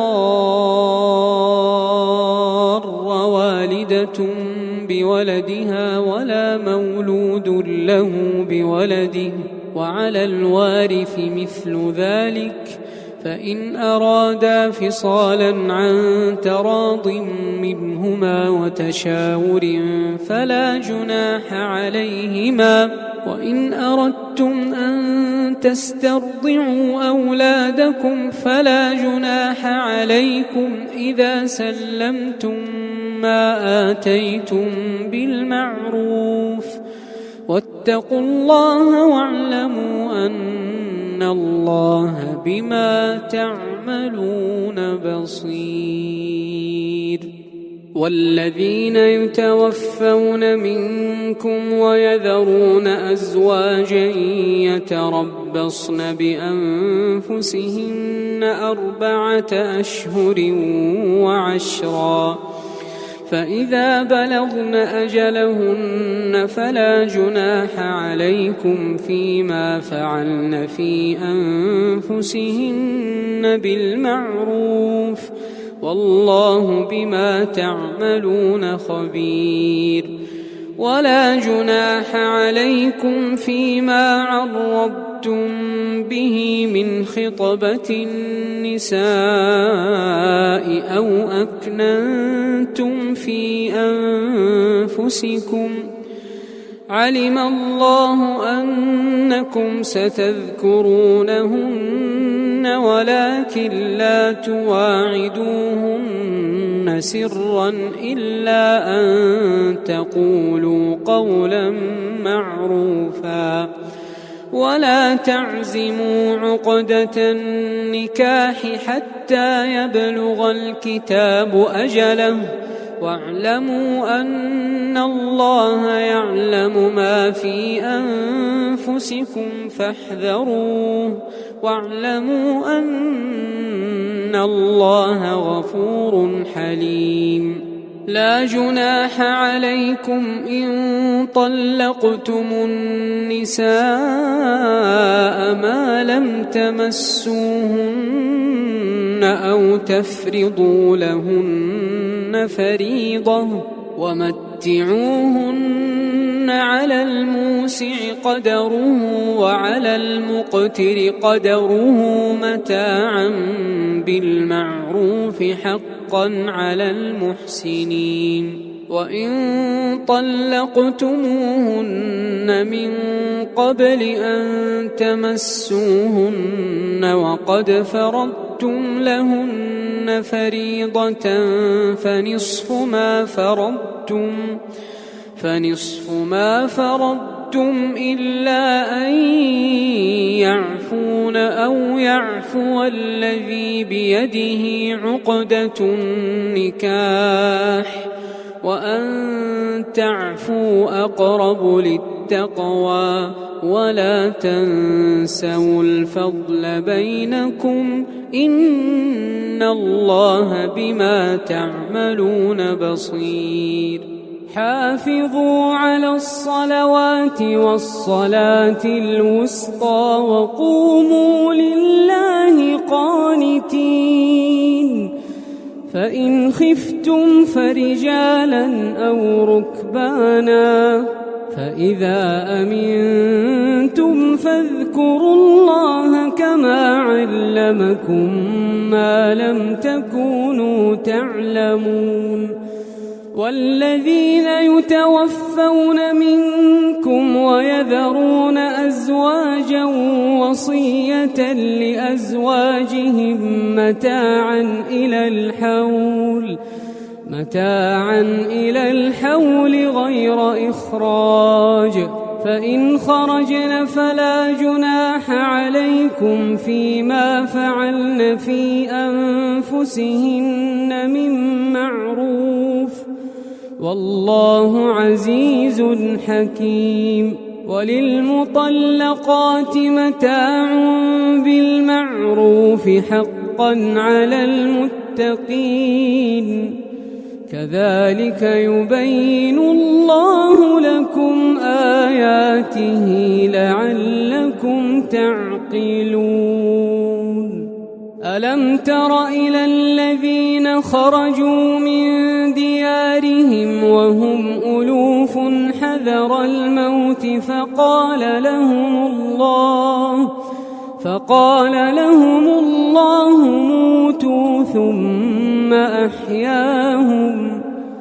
تضار والدة بولدها ولا مولود له بولده وعلى الوارث مثل ذلك فإن أرادا فصالا عن تراض منهما وتشاور فلا جناح عليهما وإن أردتم أن تسترضعوا أولادكم فلا جناح عليكم إذا سلمتم ما آتيتم بالمعروف واتقوا الله واعلموا أن الله بما تعملون بصير والذين يتوفون منكم ويذرون أزواجا يتربصن بأنفسهن 4 أشهر وعشرا فإذا بلغن أجلهن فلا جناح عليكم فيما فعلن في أنفسهن بالمعروف والله بما تعملون خبير ولا جناح عليكم فيما عرضتم به من خطبة النساء أو أكننتم في أنفسكم علم الله أنكم ستذكرونهن ولكن لا تواعدوهن سرا إلا أن تقولوا قولا معروفا ولا تعزموا عقدة النكاح حتى يبلغ الكتاب أجله واعلموا أن الله يعلم ما في أنفسكم فاحذروه واعلموا أن الله غفور حليم لا جناح عليكم إن طلقتم النساء ما لم تمسوهن أو تفرضوا لهن فريضة ومتعوهن على الموسع قدره وعلى المقتر قدره متاعا بالمعروف حقا على المحسنين وإن طلقتموهن من قبل أن تمسوهن وقد فرضتم لهن فريضة فنصف ما فرضتم إلا أن يعفون أو يعفو الذي بيده عقدة النكاح وأن تعفوا أقرب للتقوى ولا تنسوا الفضل بينكم إن الله بما تعملون بصير حافظوا على الصلوات والصلاة الوسطى وقوموا لله قانتين فإن خفتم فرجالا أو ركبانا فإذا أمنتم فاذكروا الله كما علمكم ما لم تكونوا تعلمون والذين يتوفون منكم ويذرون أزواجا وصية لأزواجهم متاعا إلى الحول غير إخراج فإن خرجن فلا جناح عليكم فيما فعلن في أنفسهن من معروف والله عزيز حكيم وللمطلقات متاع بالمعروف حقا على المتقين كذلك يبين الله لكم آياته لعلكم تعقلون. ألم تر إلى الذين خرجوا من ديارهم وهم ألوف حذر الموت فقال لهم الله موتوا ثم أحياهم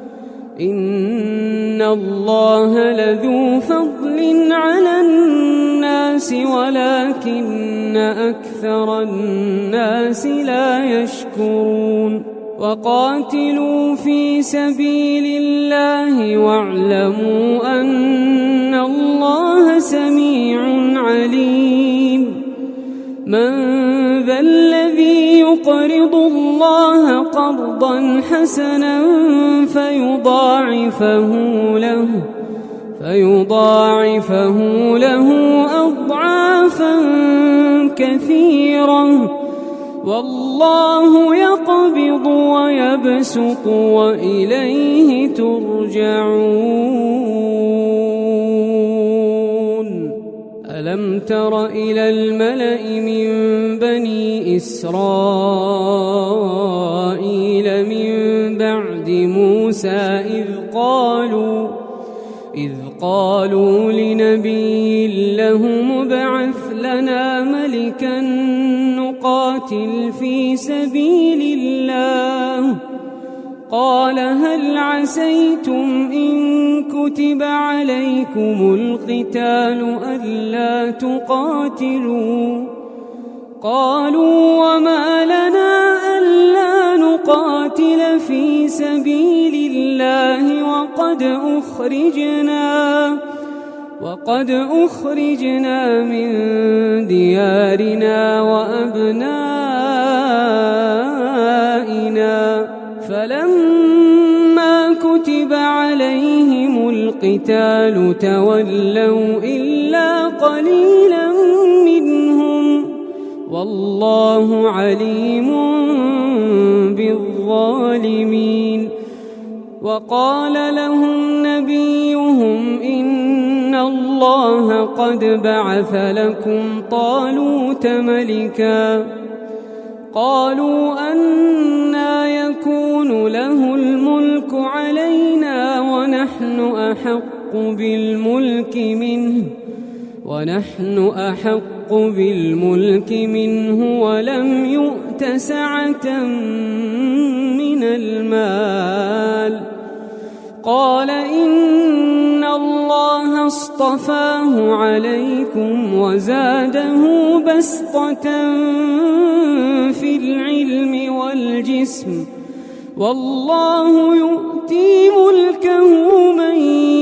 إن الله لذو فضل على الناس ولكن أكثر الناس لا يشكرون. وقاتلوا في سبيل الله واعلموا أن الله سميع عليم. من ذا الذي يقرض الله قرضا حسنا فيضاعفه له أضعافا كثيرة والله يقبض ويبسط وإليه ترجعون. ألم تر إلى الملأ من بني إسرائيل من بعد موسى إذ قالوا لنبي له ابعث لنا ملكا نقاتل في سبيل الله قال هل عسيتم إن كتب عليكم القتال ألا تقاتلوا قالوا وما لنا ألا نقاتل في سبيل الله وقد أخرجنا من ديارنا وأبنائنا فلما كتب عليهم القتال تولوا إلا قليلا منهم والله عليم بالظالمين. وقال لهم نبيهم إن الله قد بعث لكم طالوت ملكا قالوا أنى يكون له الملك علينا ونحن أحق بالملك منه ولم يؤت سعة من المال قال إن الله اصطفاه عليكم وزاده بسطة في العلم والجسم والله يؤتي ملكه من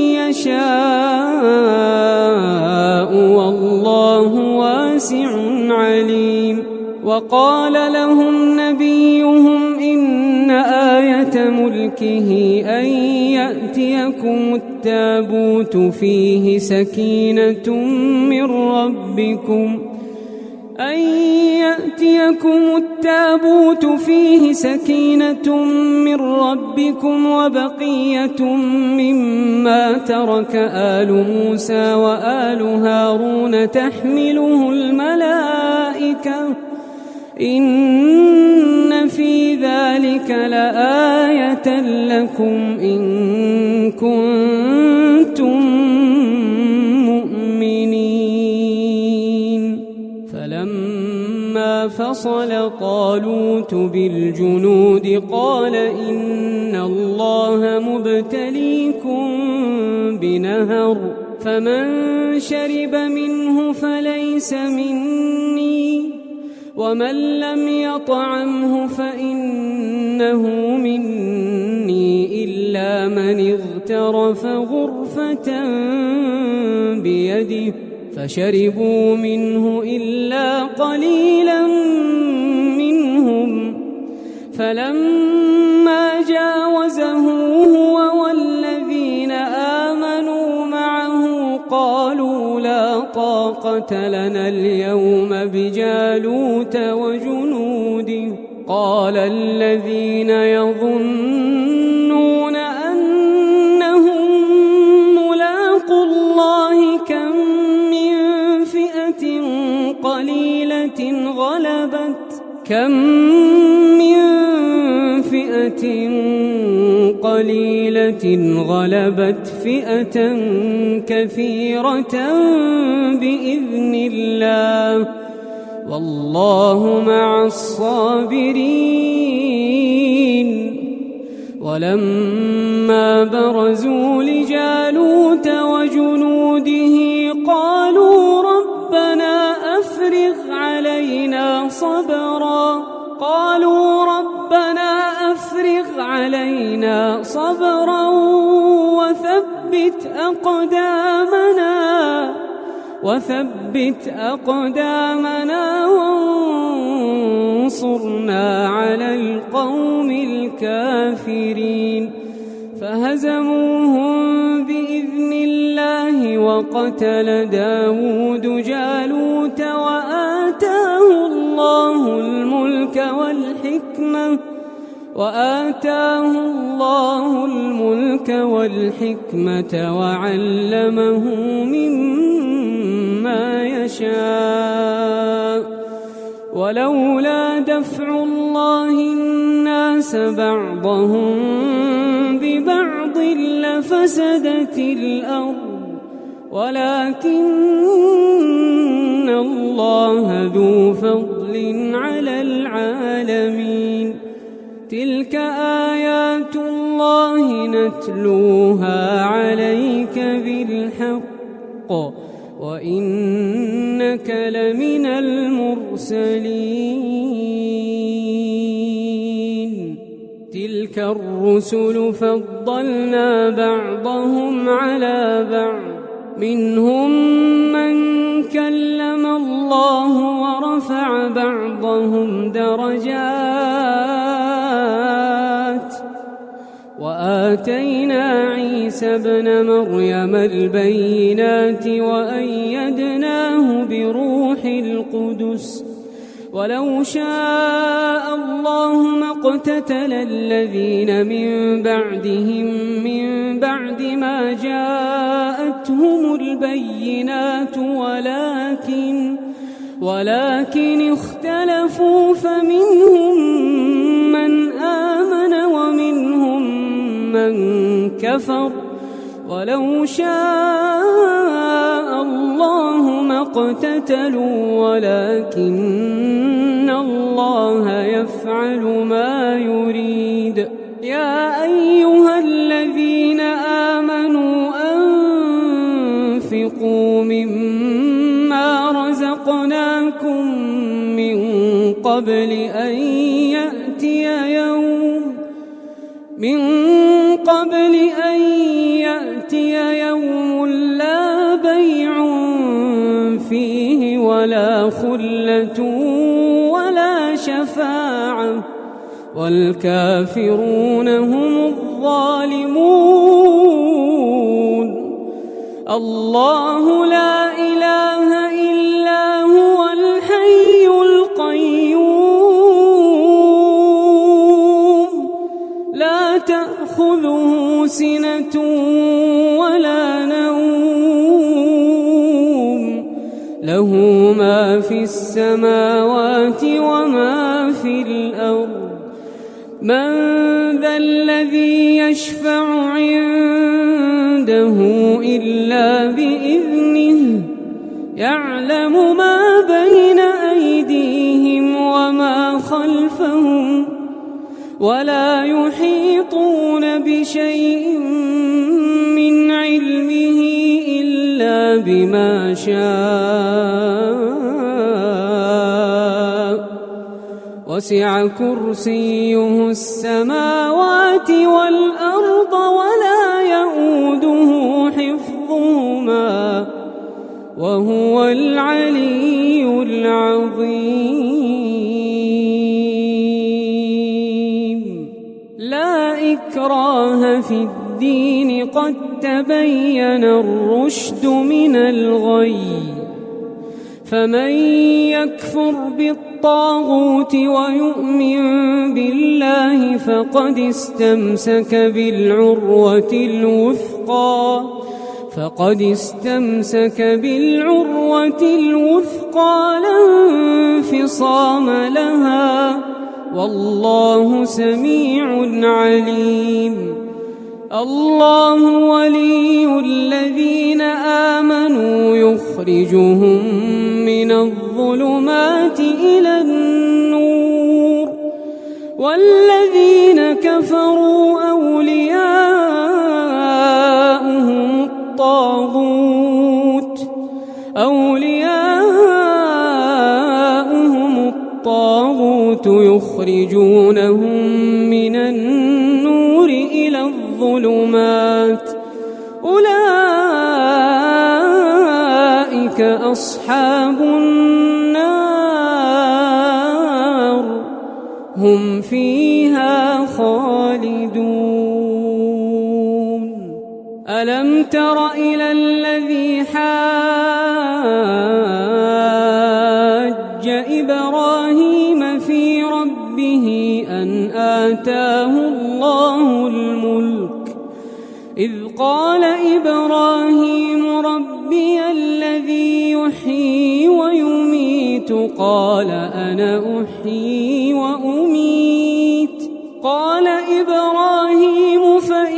يشاء والله واسع عليم. وقال لهم نبيهم إن آية ملكه أن يأتيكم التابوت فيه سكينة من ربكم وبقية مما ترك آل موسى وآل هارون تحمله الملائكة إن في ذلك لآية لكم إن كنتم مؤمنين. فلما فصل طالوت بالجنود قال إن الله مبتليكم بنهر فمن شرب منه فليس مني ومن لم يطعمه فإنه مني إلا من اغترف غرفة بيده فشربوا منه إلا قليلا منهم فلما جاوزه هو والذين آمنوا معه قالوا لا طاقة لنا اليوم بجالوت وجنوده قال الذين يظنون فئة قليلة غلبت فئة كثيرة بإذن الله والله مع الصابرين. ولما برزوا لجالوت وجنوده قالوا ربنا أفرغ علينا صبرا وثبت أقدامنا وانصرنا على القوم الكافرين. فهزموهم بإذن الله وقتل داود جالوت وآتاه الله الملك والحكمة وعلمه مما يشاء. ولولا دفع الله الناس بعضهم ببعض لفسدت الأرض ولكن الله ذو فضل على العالمين. تلك آيات الله نتلوها عليك بالحق وإنك لمن المرسلين. تلك الرسل فضلنا بعضهم على بعض منهم من كلم الله ورفع بعضهم درجات وآتينا عيسى ابن مريم البينات وأيدناه بروح القدس. ولو شاء الله ما اقتتل الذين من بعدهم من بعد ما جاءتهم البينات ولكن اختلفوا فمنهم من آمن ومنهم من كفر. ولو شاء الله ما اقتتلوا ولكن الله يفعل ما يريد. يا أيها الذين آمنوا أنفقوا مما رزقناكم من قبل أن يأتي يوم لا بيع فيه ولا خلة ولا شفاعة والكافرون هم الظالمون. الله لا إله إلا هو الحي القيوم لا تأخذه سنة ولا نوم له ما في السماوات وما في الأرض. من ذا الذي يشفع عنده إلا بإذنه يعلم ما بين أيديهم وما خلفهم ولا يحيطون بشيء من علمه إلا بما شاء. وسع كرسيه السماوات والأرض ولا يؤوده حفظهما وهو العلي العظيم. لا إكراه في الدين قد تبين الرشد من الغي. فمن يكفر بالطاغوت ويؤمن بالله فقد استمسك بالعروة الوثقى فقد استمسك بالعروة الوثقى لا انفصام لها، والله سميع عليم. الله ولي الذين آمنوا يخرجهم من الظلمات إلى النور، والذين كفروا أولياؤهم الطاغوت يخرجونهم من النور إلى الظلمات، أولئك أصحاب النار هم فيها خالدون. ألم تر إلى الذي حاج إبراهيم في ربه أن آتاه الله الملك، إذ قال إبراهيم ربي الذي يحيي ويميت، قال أنا أحيي وأميت. قال إبراهيم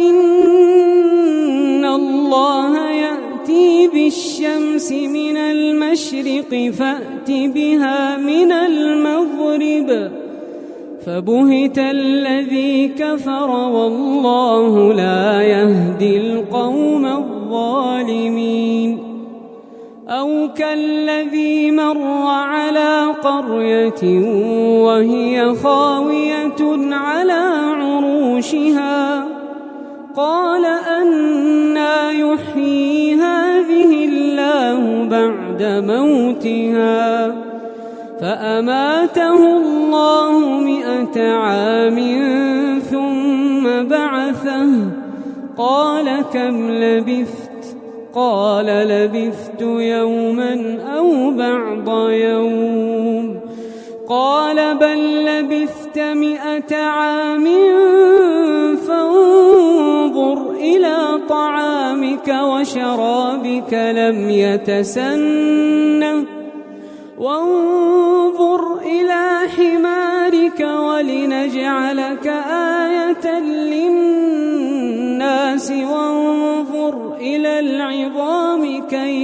فإن الله يأتي بالشمس من المشرق فأت بها من المغرب، فبهت الذي كفر والله لا يهدي القوم الظالمين. أو كالذي مر على قرية وهي خاوية على عروشها، قال أنى يحيي هذه الله بعد موتها، فأماته الله 100 عام ثم بعثه، قال كم لبثت؟ قال لبثت يوما أو بعض يوم، قال بل لبثت 100 عام فانظر إلى طعامك وشرابك لم يتسنه، وانظر إلى حمارك ولنجعلك آية للناس، وانظر إلى العظام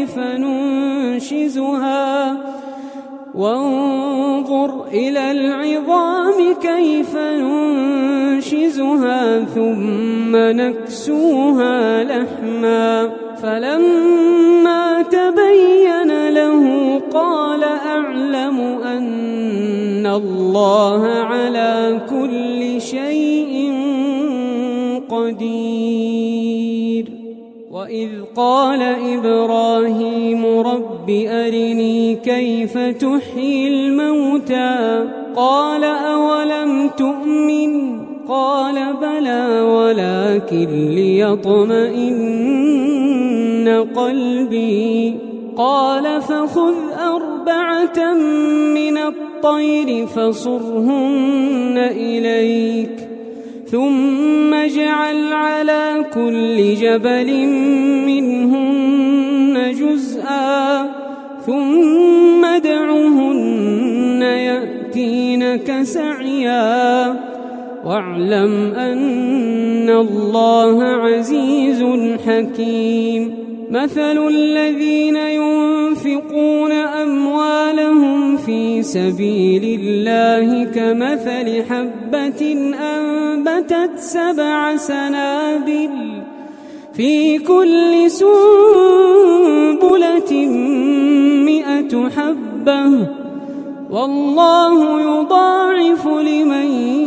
كيف ننشزها ثم نكسوها لحما، فلما تبين له قال أعلم أن الله على كل شيء قدير. وإذ قال إبراهيم رب أرني كيف تحيي الموتى، قال أولم تؤمن؟ قال بلى ولكن ليطمئن قلبي. قال فخذ 4 من الطير فصرهن إليك، ثم اجعل على كل جبل منهن جزءا، ثم ادعهن يأتينك سعيا، واعلم أن الله عزيز حكيم. مثل الذين ينفقون أموالهم في سبيل الله كمثل حبة أنبتت 7 سنابل في كل سنبلة 100 حبة، والله يضاعف لمن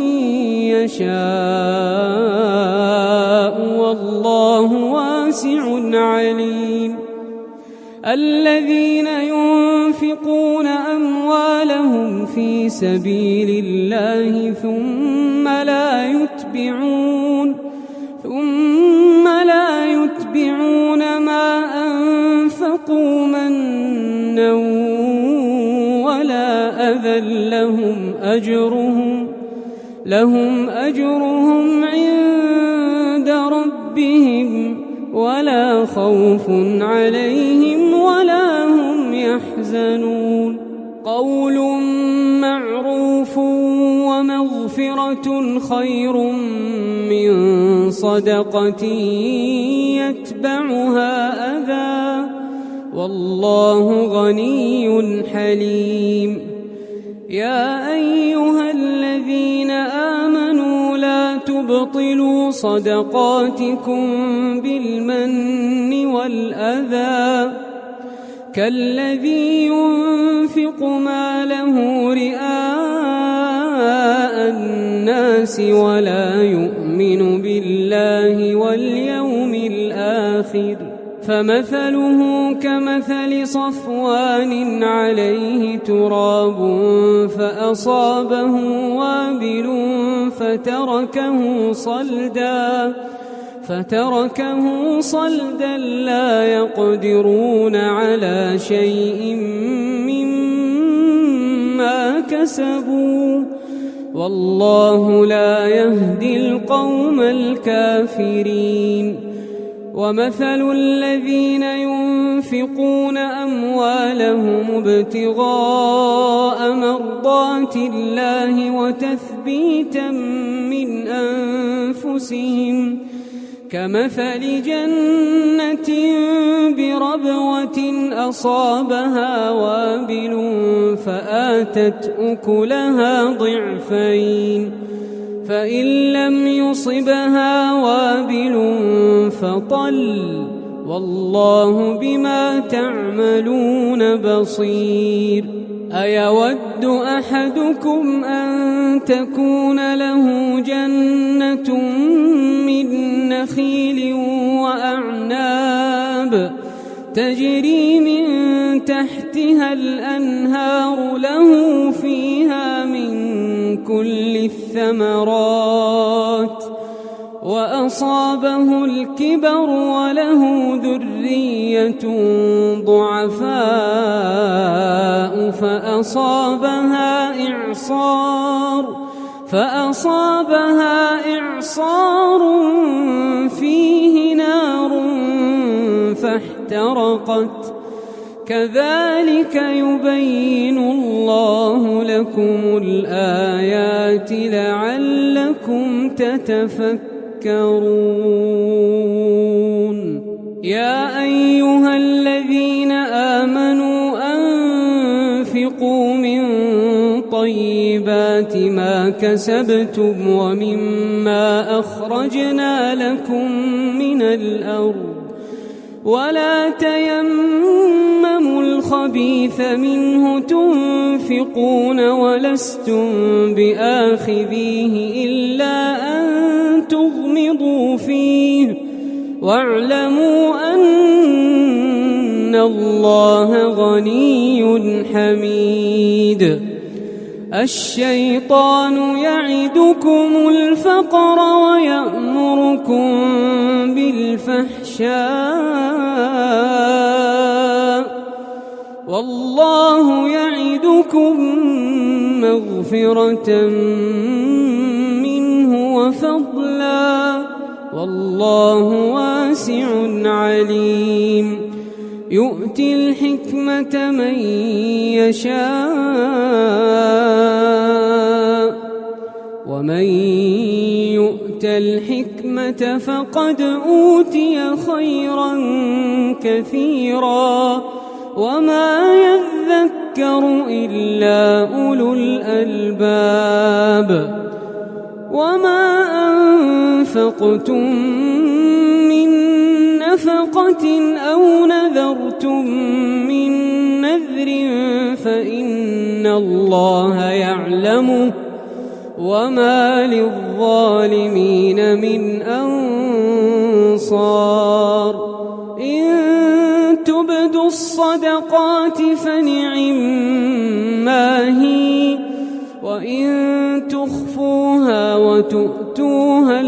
يشاء والله واسع عليم. الذين ينفقون أموالهم في سبيل الله ثم لا يتبعون ما أنفقوا منا ولا أذى لهم أجرهم عند ربهم ولا خوف عليهم ولا هم يحزنون قول معروف ومغفرة خير من صدقة يتبعها أذى والله غني حليم يا أيها الذين آمنوا لا تبطلوا صدقاتكم بالمن والأذى كالذي ينفق ماله رئاء الناس ولا يؤمن بالله واليوم الآخر فمثله كمثل صفوان عليه تراب فأصابه وابل فتركه صلدا لا يقدرون على شيء مما كسبوا والله لا يهدي القوم الكافرين ومثل الذين ينفقون أموالهم ابتغاء مرضات الله وتثبيتا من أنفسهم كمثل جنة بربوة أصابها وابل فآتت أكلها ضعفين فإن لم يصبها وابل فطل والله بما تعملون بصير أيود أحدكم أن تكون له جنة من نخيل وأعناب تجري من تحتها الأنهار له فيها من كل الثمرات وأصابه الكبر وله ذرية ضعفاء فأصابها إعصار فيه نار فاحترقت كذلك يبين الله لكم الآيات لعلكم تتفكرون يا أيها الذين آمنوا أنفقوا من طيبات ما كسبتم ومما أخرجنا لكم من الأرض ولا تيمموا الخبيث منه تنفقون ولستم بآخذيه إلا أن تغمضوا فيه واعلموا أن الله غني حميد الشيطان يعدكم الفقر ويأمركم بالفحشاء والله يعدكم مغفرة منه وفضلا والله واسع عليم يؤتي الحكمة من يشاء ومن يؤت الحكمة فقد أوتي خيرا كثيرا وما يذكر إلا أولو الألباب وما أنفقتم من نفقة أو نذرتم من نذر فإن الله يعلمه وما للظالمين من أنصار إن تبدوا الصدقات فنعما هي وإن تخفوها وتؤتوها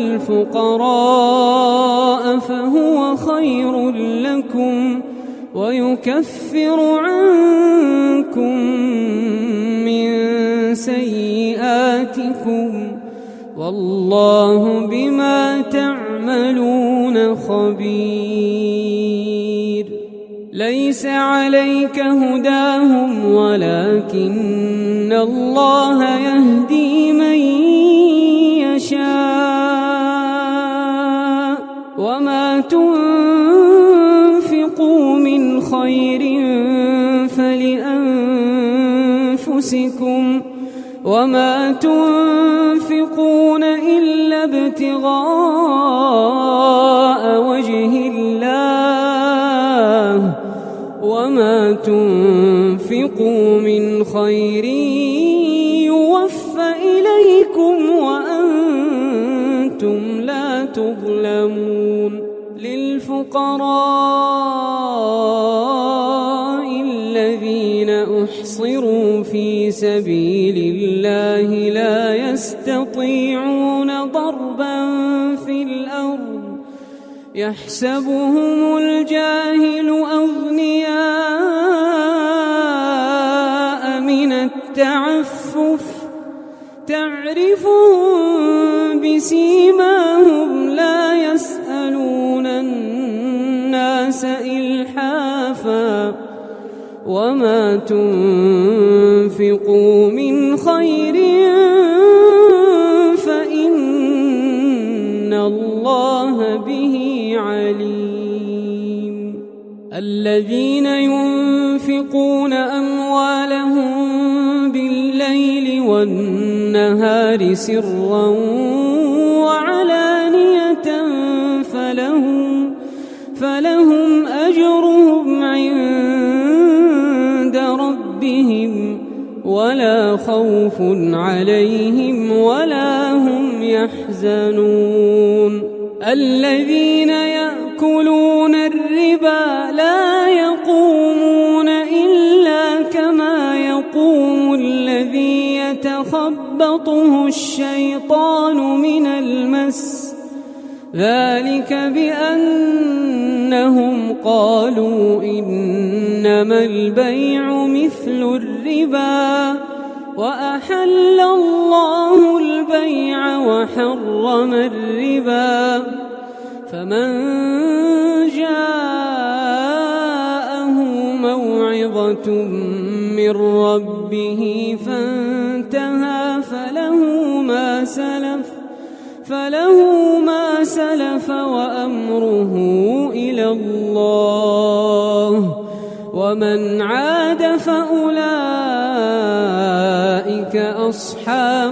الفقراء فهو خير لكم ويكفر عنكم من سيئاتكم والله بما تعملون خبير ليس عليك هداهم ولكن الله يهدي من يشاء وما تنفقوا من خير فلأنفسكم وما تنفقون إلا ابتغاء وجه الله وما تنفقوا من خير يوفى إليكم وأنتم لا تظلمون للفقراء الذين أحصروا في سبيل الله لا يستطيعون ضربا في الأرض يحسبهم الجاهل أغنياء من التعفف تعرفهم بسيماهم لا يسألون الناس إلحافا وما تنفقوا من خير فإن الله به عليم الذين ينفقون أموالهم بالليل والنهار سرا وعلانية فلهم أجرهم عند ربهم ولا خوف عليهم ولا هم يحزنون الذين يأكلون الربا لا يقومون إلا كما يقوم الذي يتخبطه الشيطان من المس ذلك بأنهم قالوا إنما البيع مثل الربا وأحل الله البيع وحرم الربا فمن جاءه موعظة من ربه فانتهى فله ما سلف وأمره إلى الله ومن عاد فأولئك أصحاب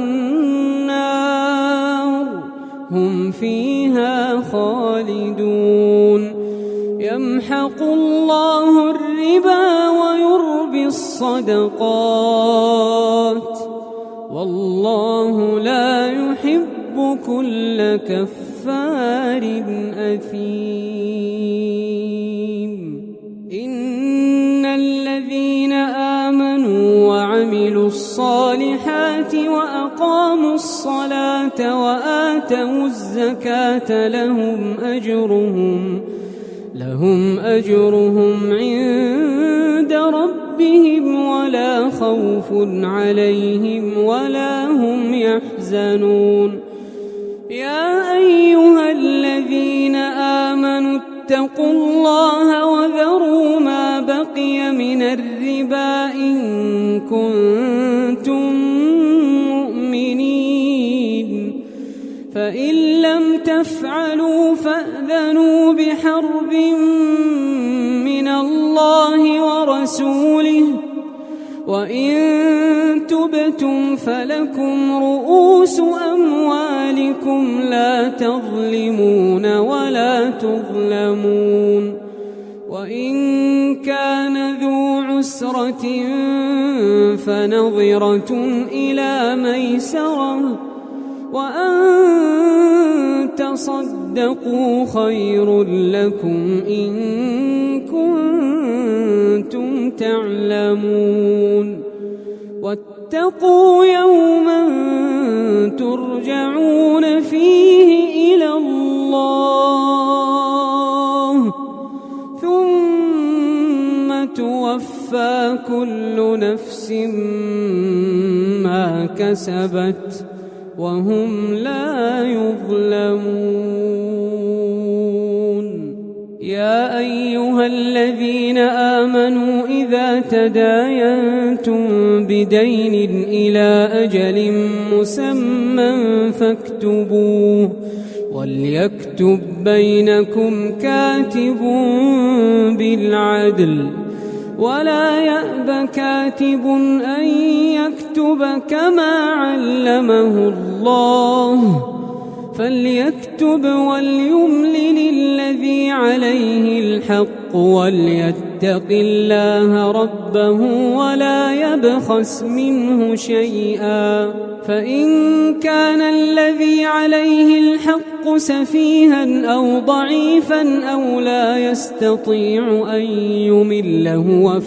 النار هم فيها خالدون يمحق الله الربا ويربي الصدقات والله لا يحب كل كفار أثيم إن الذين آمنوا وعملوا الصالحات وأقاموا الصلاة وآتوا الزكاة لهم أجرهم عند ربهم ولا خوف عليهم ولا هم يحزنون يا أيها الذين آمنوا اتقوا الله وذروا ما بقي من الربا إن كنتم مؤمنين فإن لم تفعلوا فأذنوا بحرب من الله ورسوله وإن تبتم فلكم رؤوس أموالكم لا تظلمون ولا تظلمون وإن كان ذو عسرة فنظرة إلى ميسرة وأن تصدقوا خير لكم إن كنتم تعلمون واتقوا يوما ترجعون فيه إلى الله ثم توفى كل نفس ما كسبت وهم لا يظلمون يا أيها الذين إذا تداينتم بدين إلى أجل مسمى فاكتبوه وليكتب بينكم كاتب بالعدل ولا يأب كاتب أن يكتب كما علمه الله فليكتب وليملل الذي عليه الحق وليتق الله ربه ولا يبخس منه شيئا فإن كان الذي عليه الحق سفيها أو ضعيفا أو لا يستطيع أن يمل هو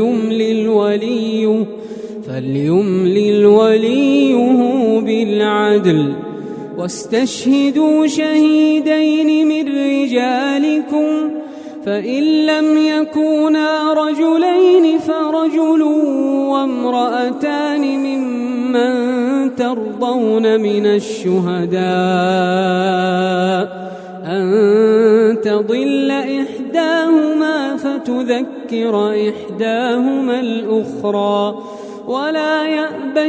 فليملل وليه بالعدل واستشهدوا شهيدين من رجالكم فإن لم يكونا رجلين فرجل وامرأتان ممن ترضون من الشهداء أن تضل إحداهما فتذكر إحداهما الأخرى ولا يأبى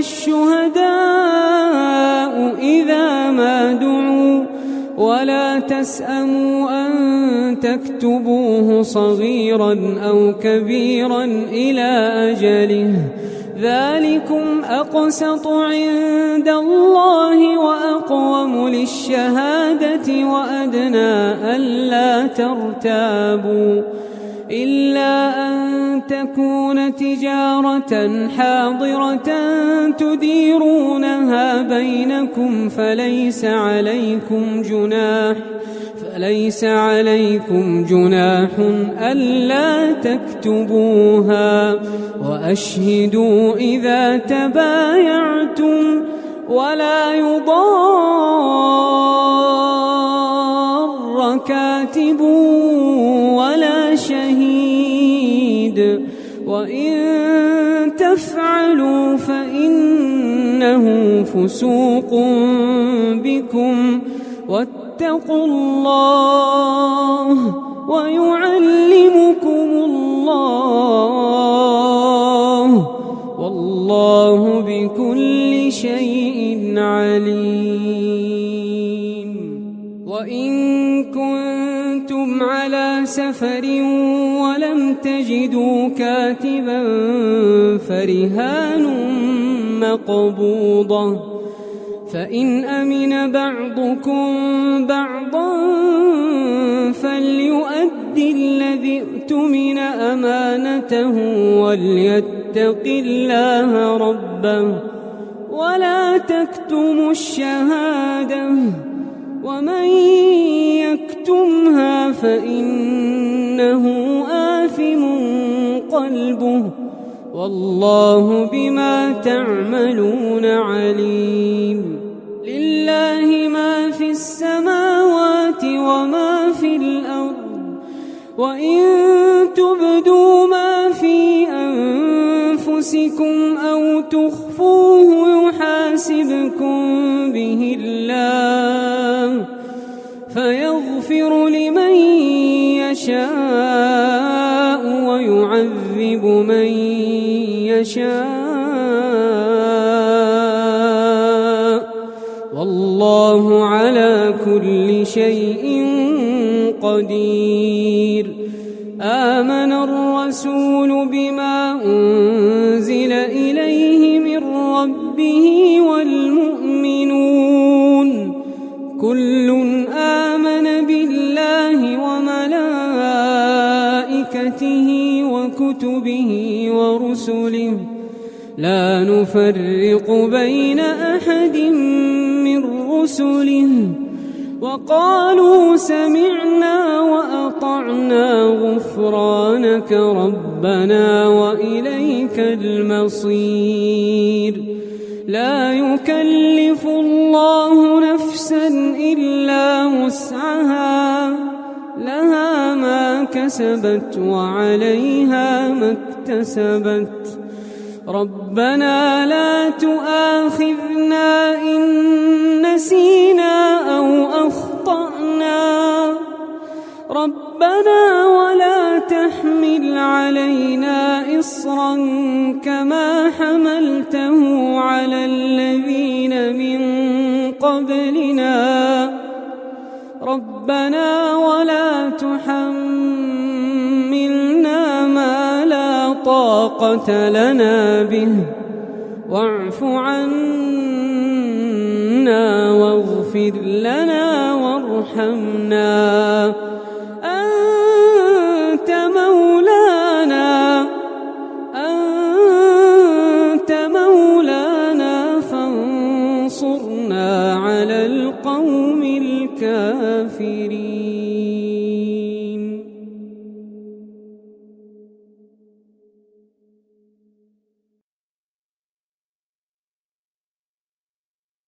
الشهداء إذا ما دعوا ولا تسأموا أن تكتبوه صغيرا أو كبيرا إلى أجله ذلكم أقسط عند الله وأقوم للشهادة وأدنى ألا ترتابوا إلا أن تكون تجارة حاضرة تديرونها بينكم فليس عليكم جناح ألا تكتبوها وأشهدوا إذا تبايعتم ولا يضار كاتب ولا شهيد وإن تفعلوا فإنه فسوق بكم واتقوا الله ويعلمكم الله والله بكل شيء عليم وإن كنتم على سفر ولم تجدوا كاتبا فرهان مقبوضة فإن أمن بعضكم بعضا فليؤدي الذي اؤتمن أمانته وليتق الله ربه ولا تكتموا الشهادة ومن يكتمها فإنه آثم قلبه والله بما تعملون عليم لله ما في السماوات وما في الأرض وإن تبدوا ما في أنفسكم أو تخفوه يحاسبكم به الله فيغفر لمن يشاء ويعذب من يشاء والله على كل شيء قدير آمن الرسول بما أنزل إليه من ربه والمؤمنون كل آمن بالله وملائكته وكتبه ورسله لا نفرق بين أحد من رسله وقالوا سمعنا وأطعنا غفرانك ربنا وإليك المصير لا يكلف الله نفسا إلا وسعها لها ما كسبت وعليها ما اكتسبت ربنا لا تؤاخذنا إن نسينا أو أخطأنا ربنا ولا تحمل علينا إصرا إصرا كما حملته على الذين من قبلنا ربنا ولا تحملنا ما لا طاقة لنا به واعف عنا واغفر لنا وارحمنا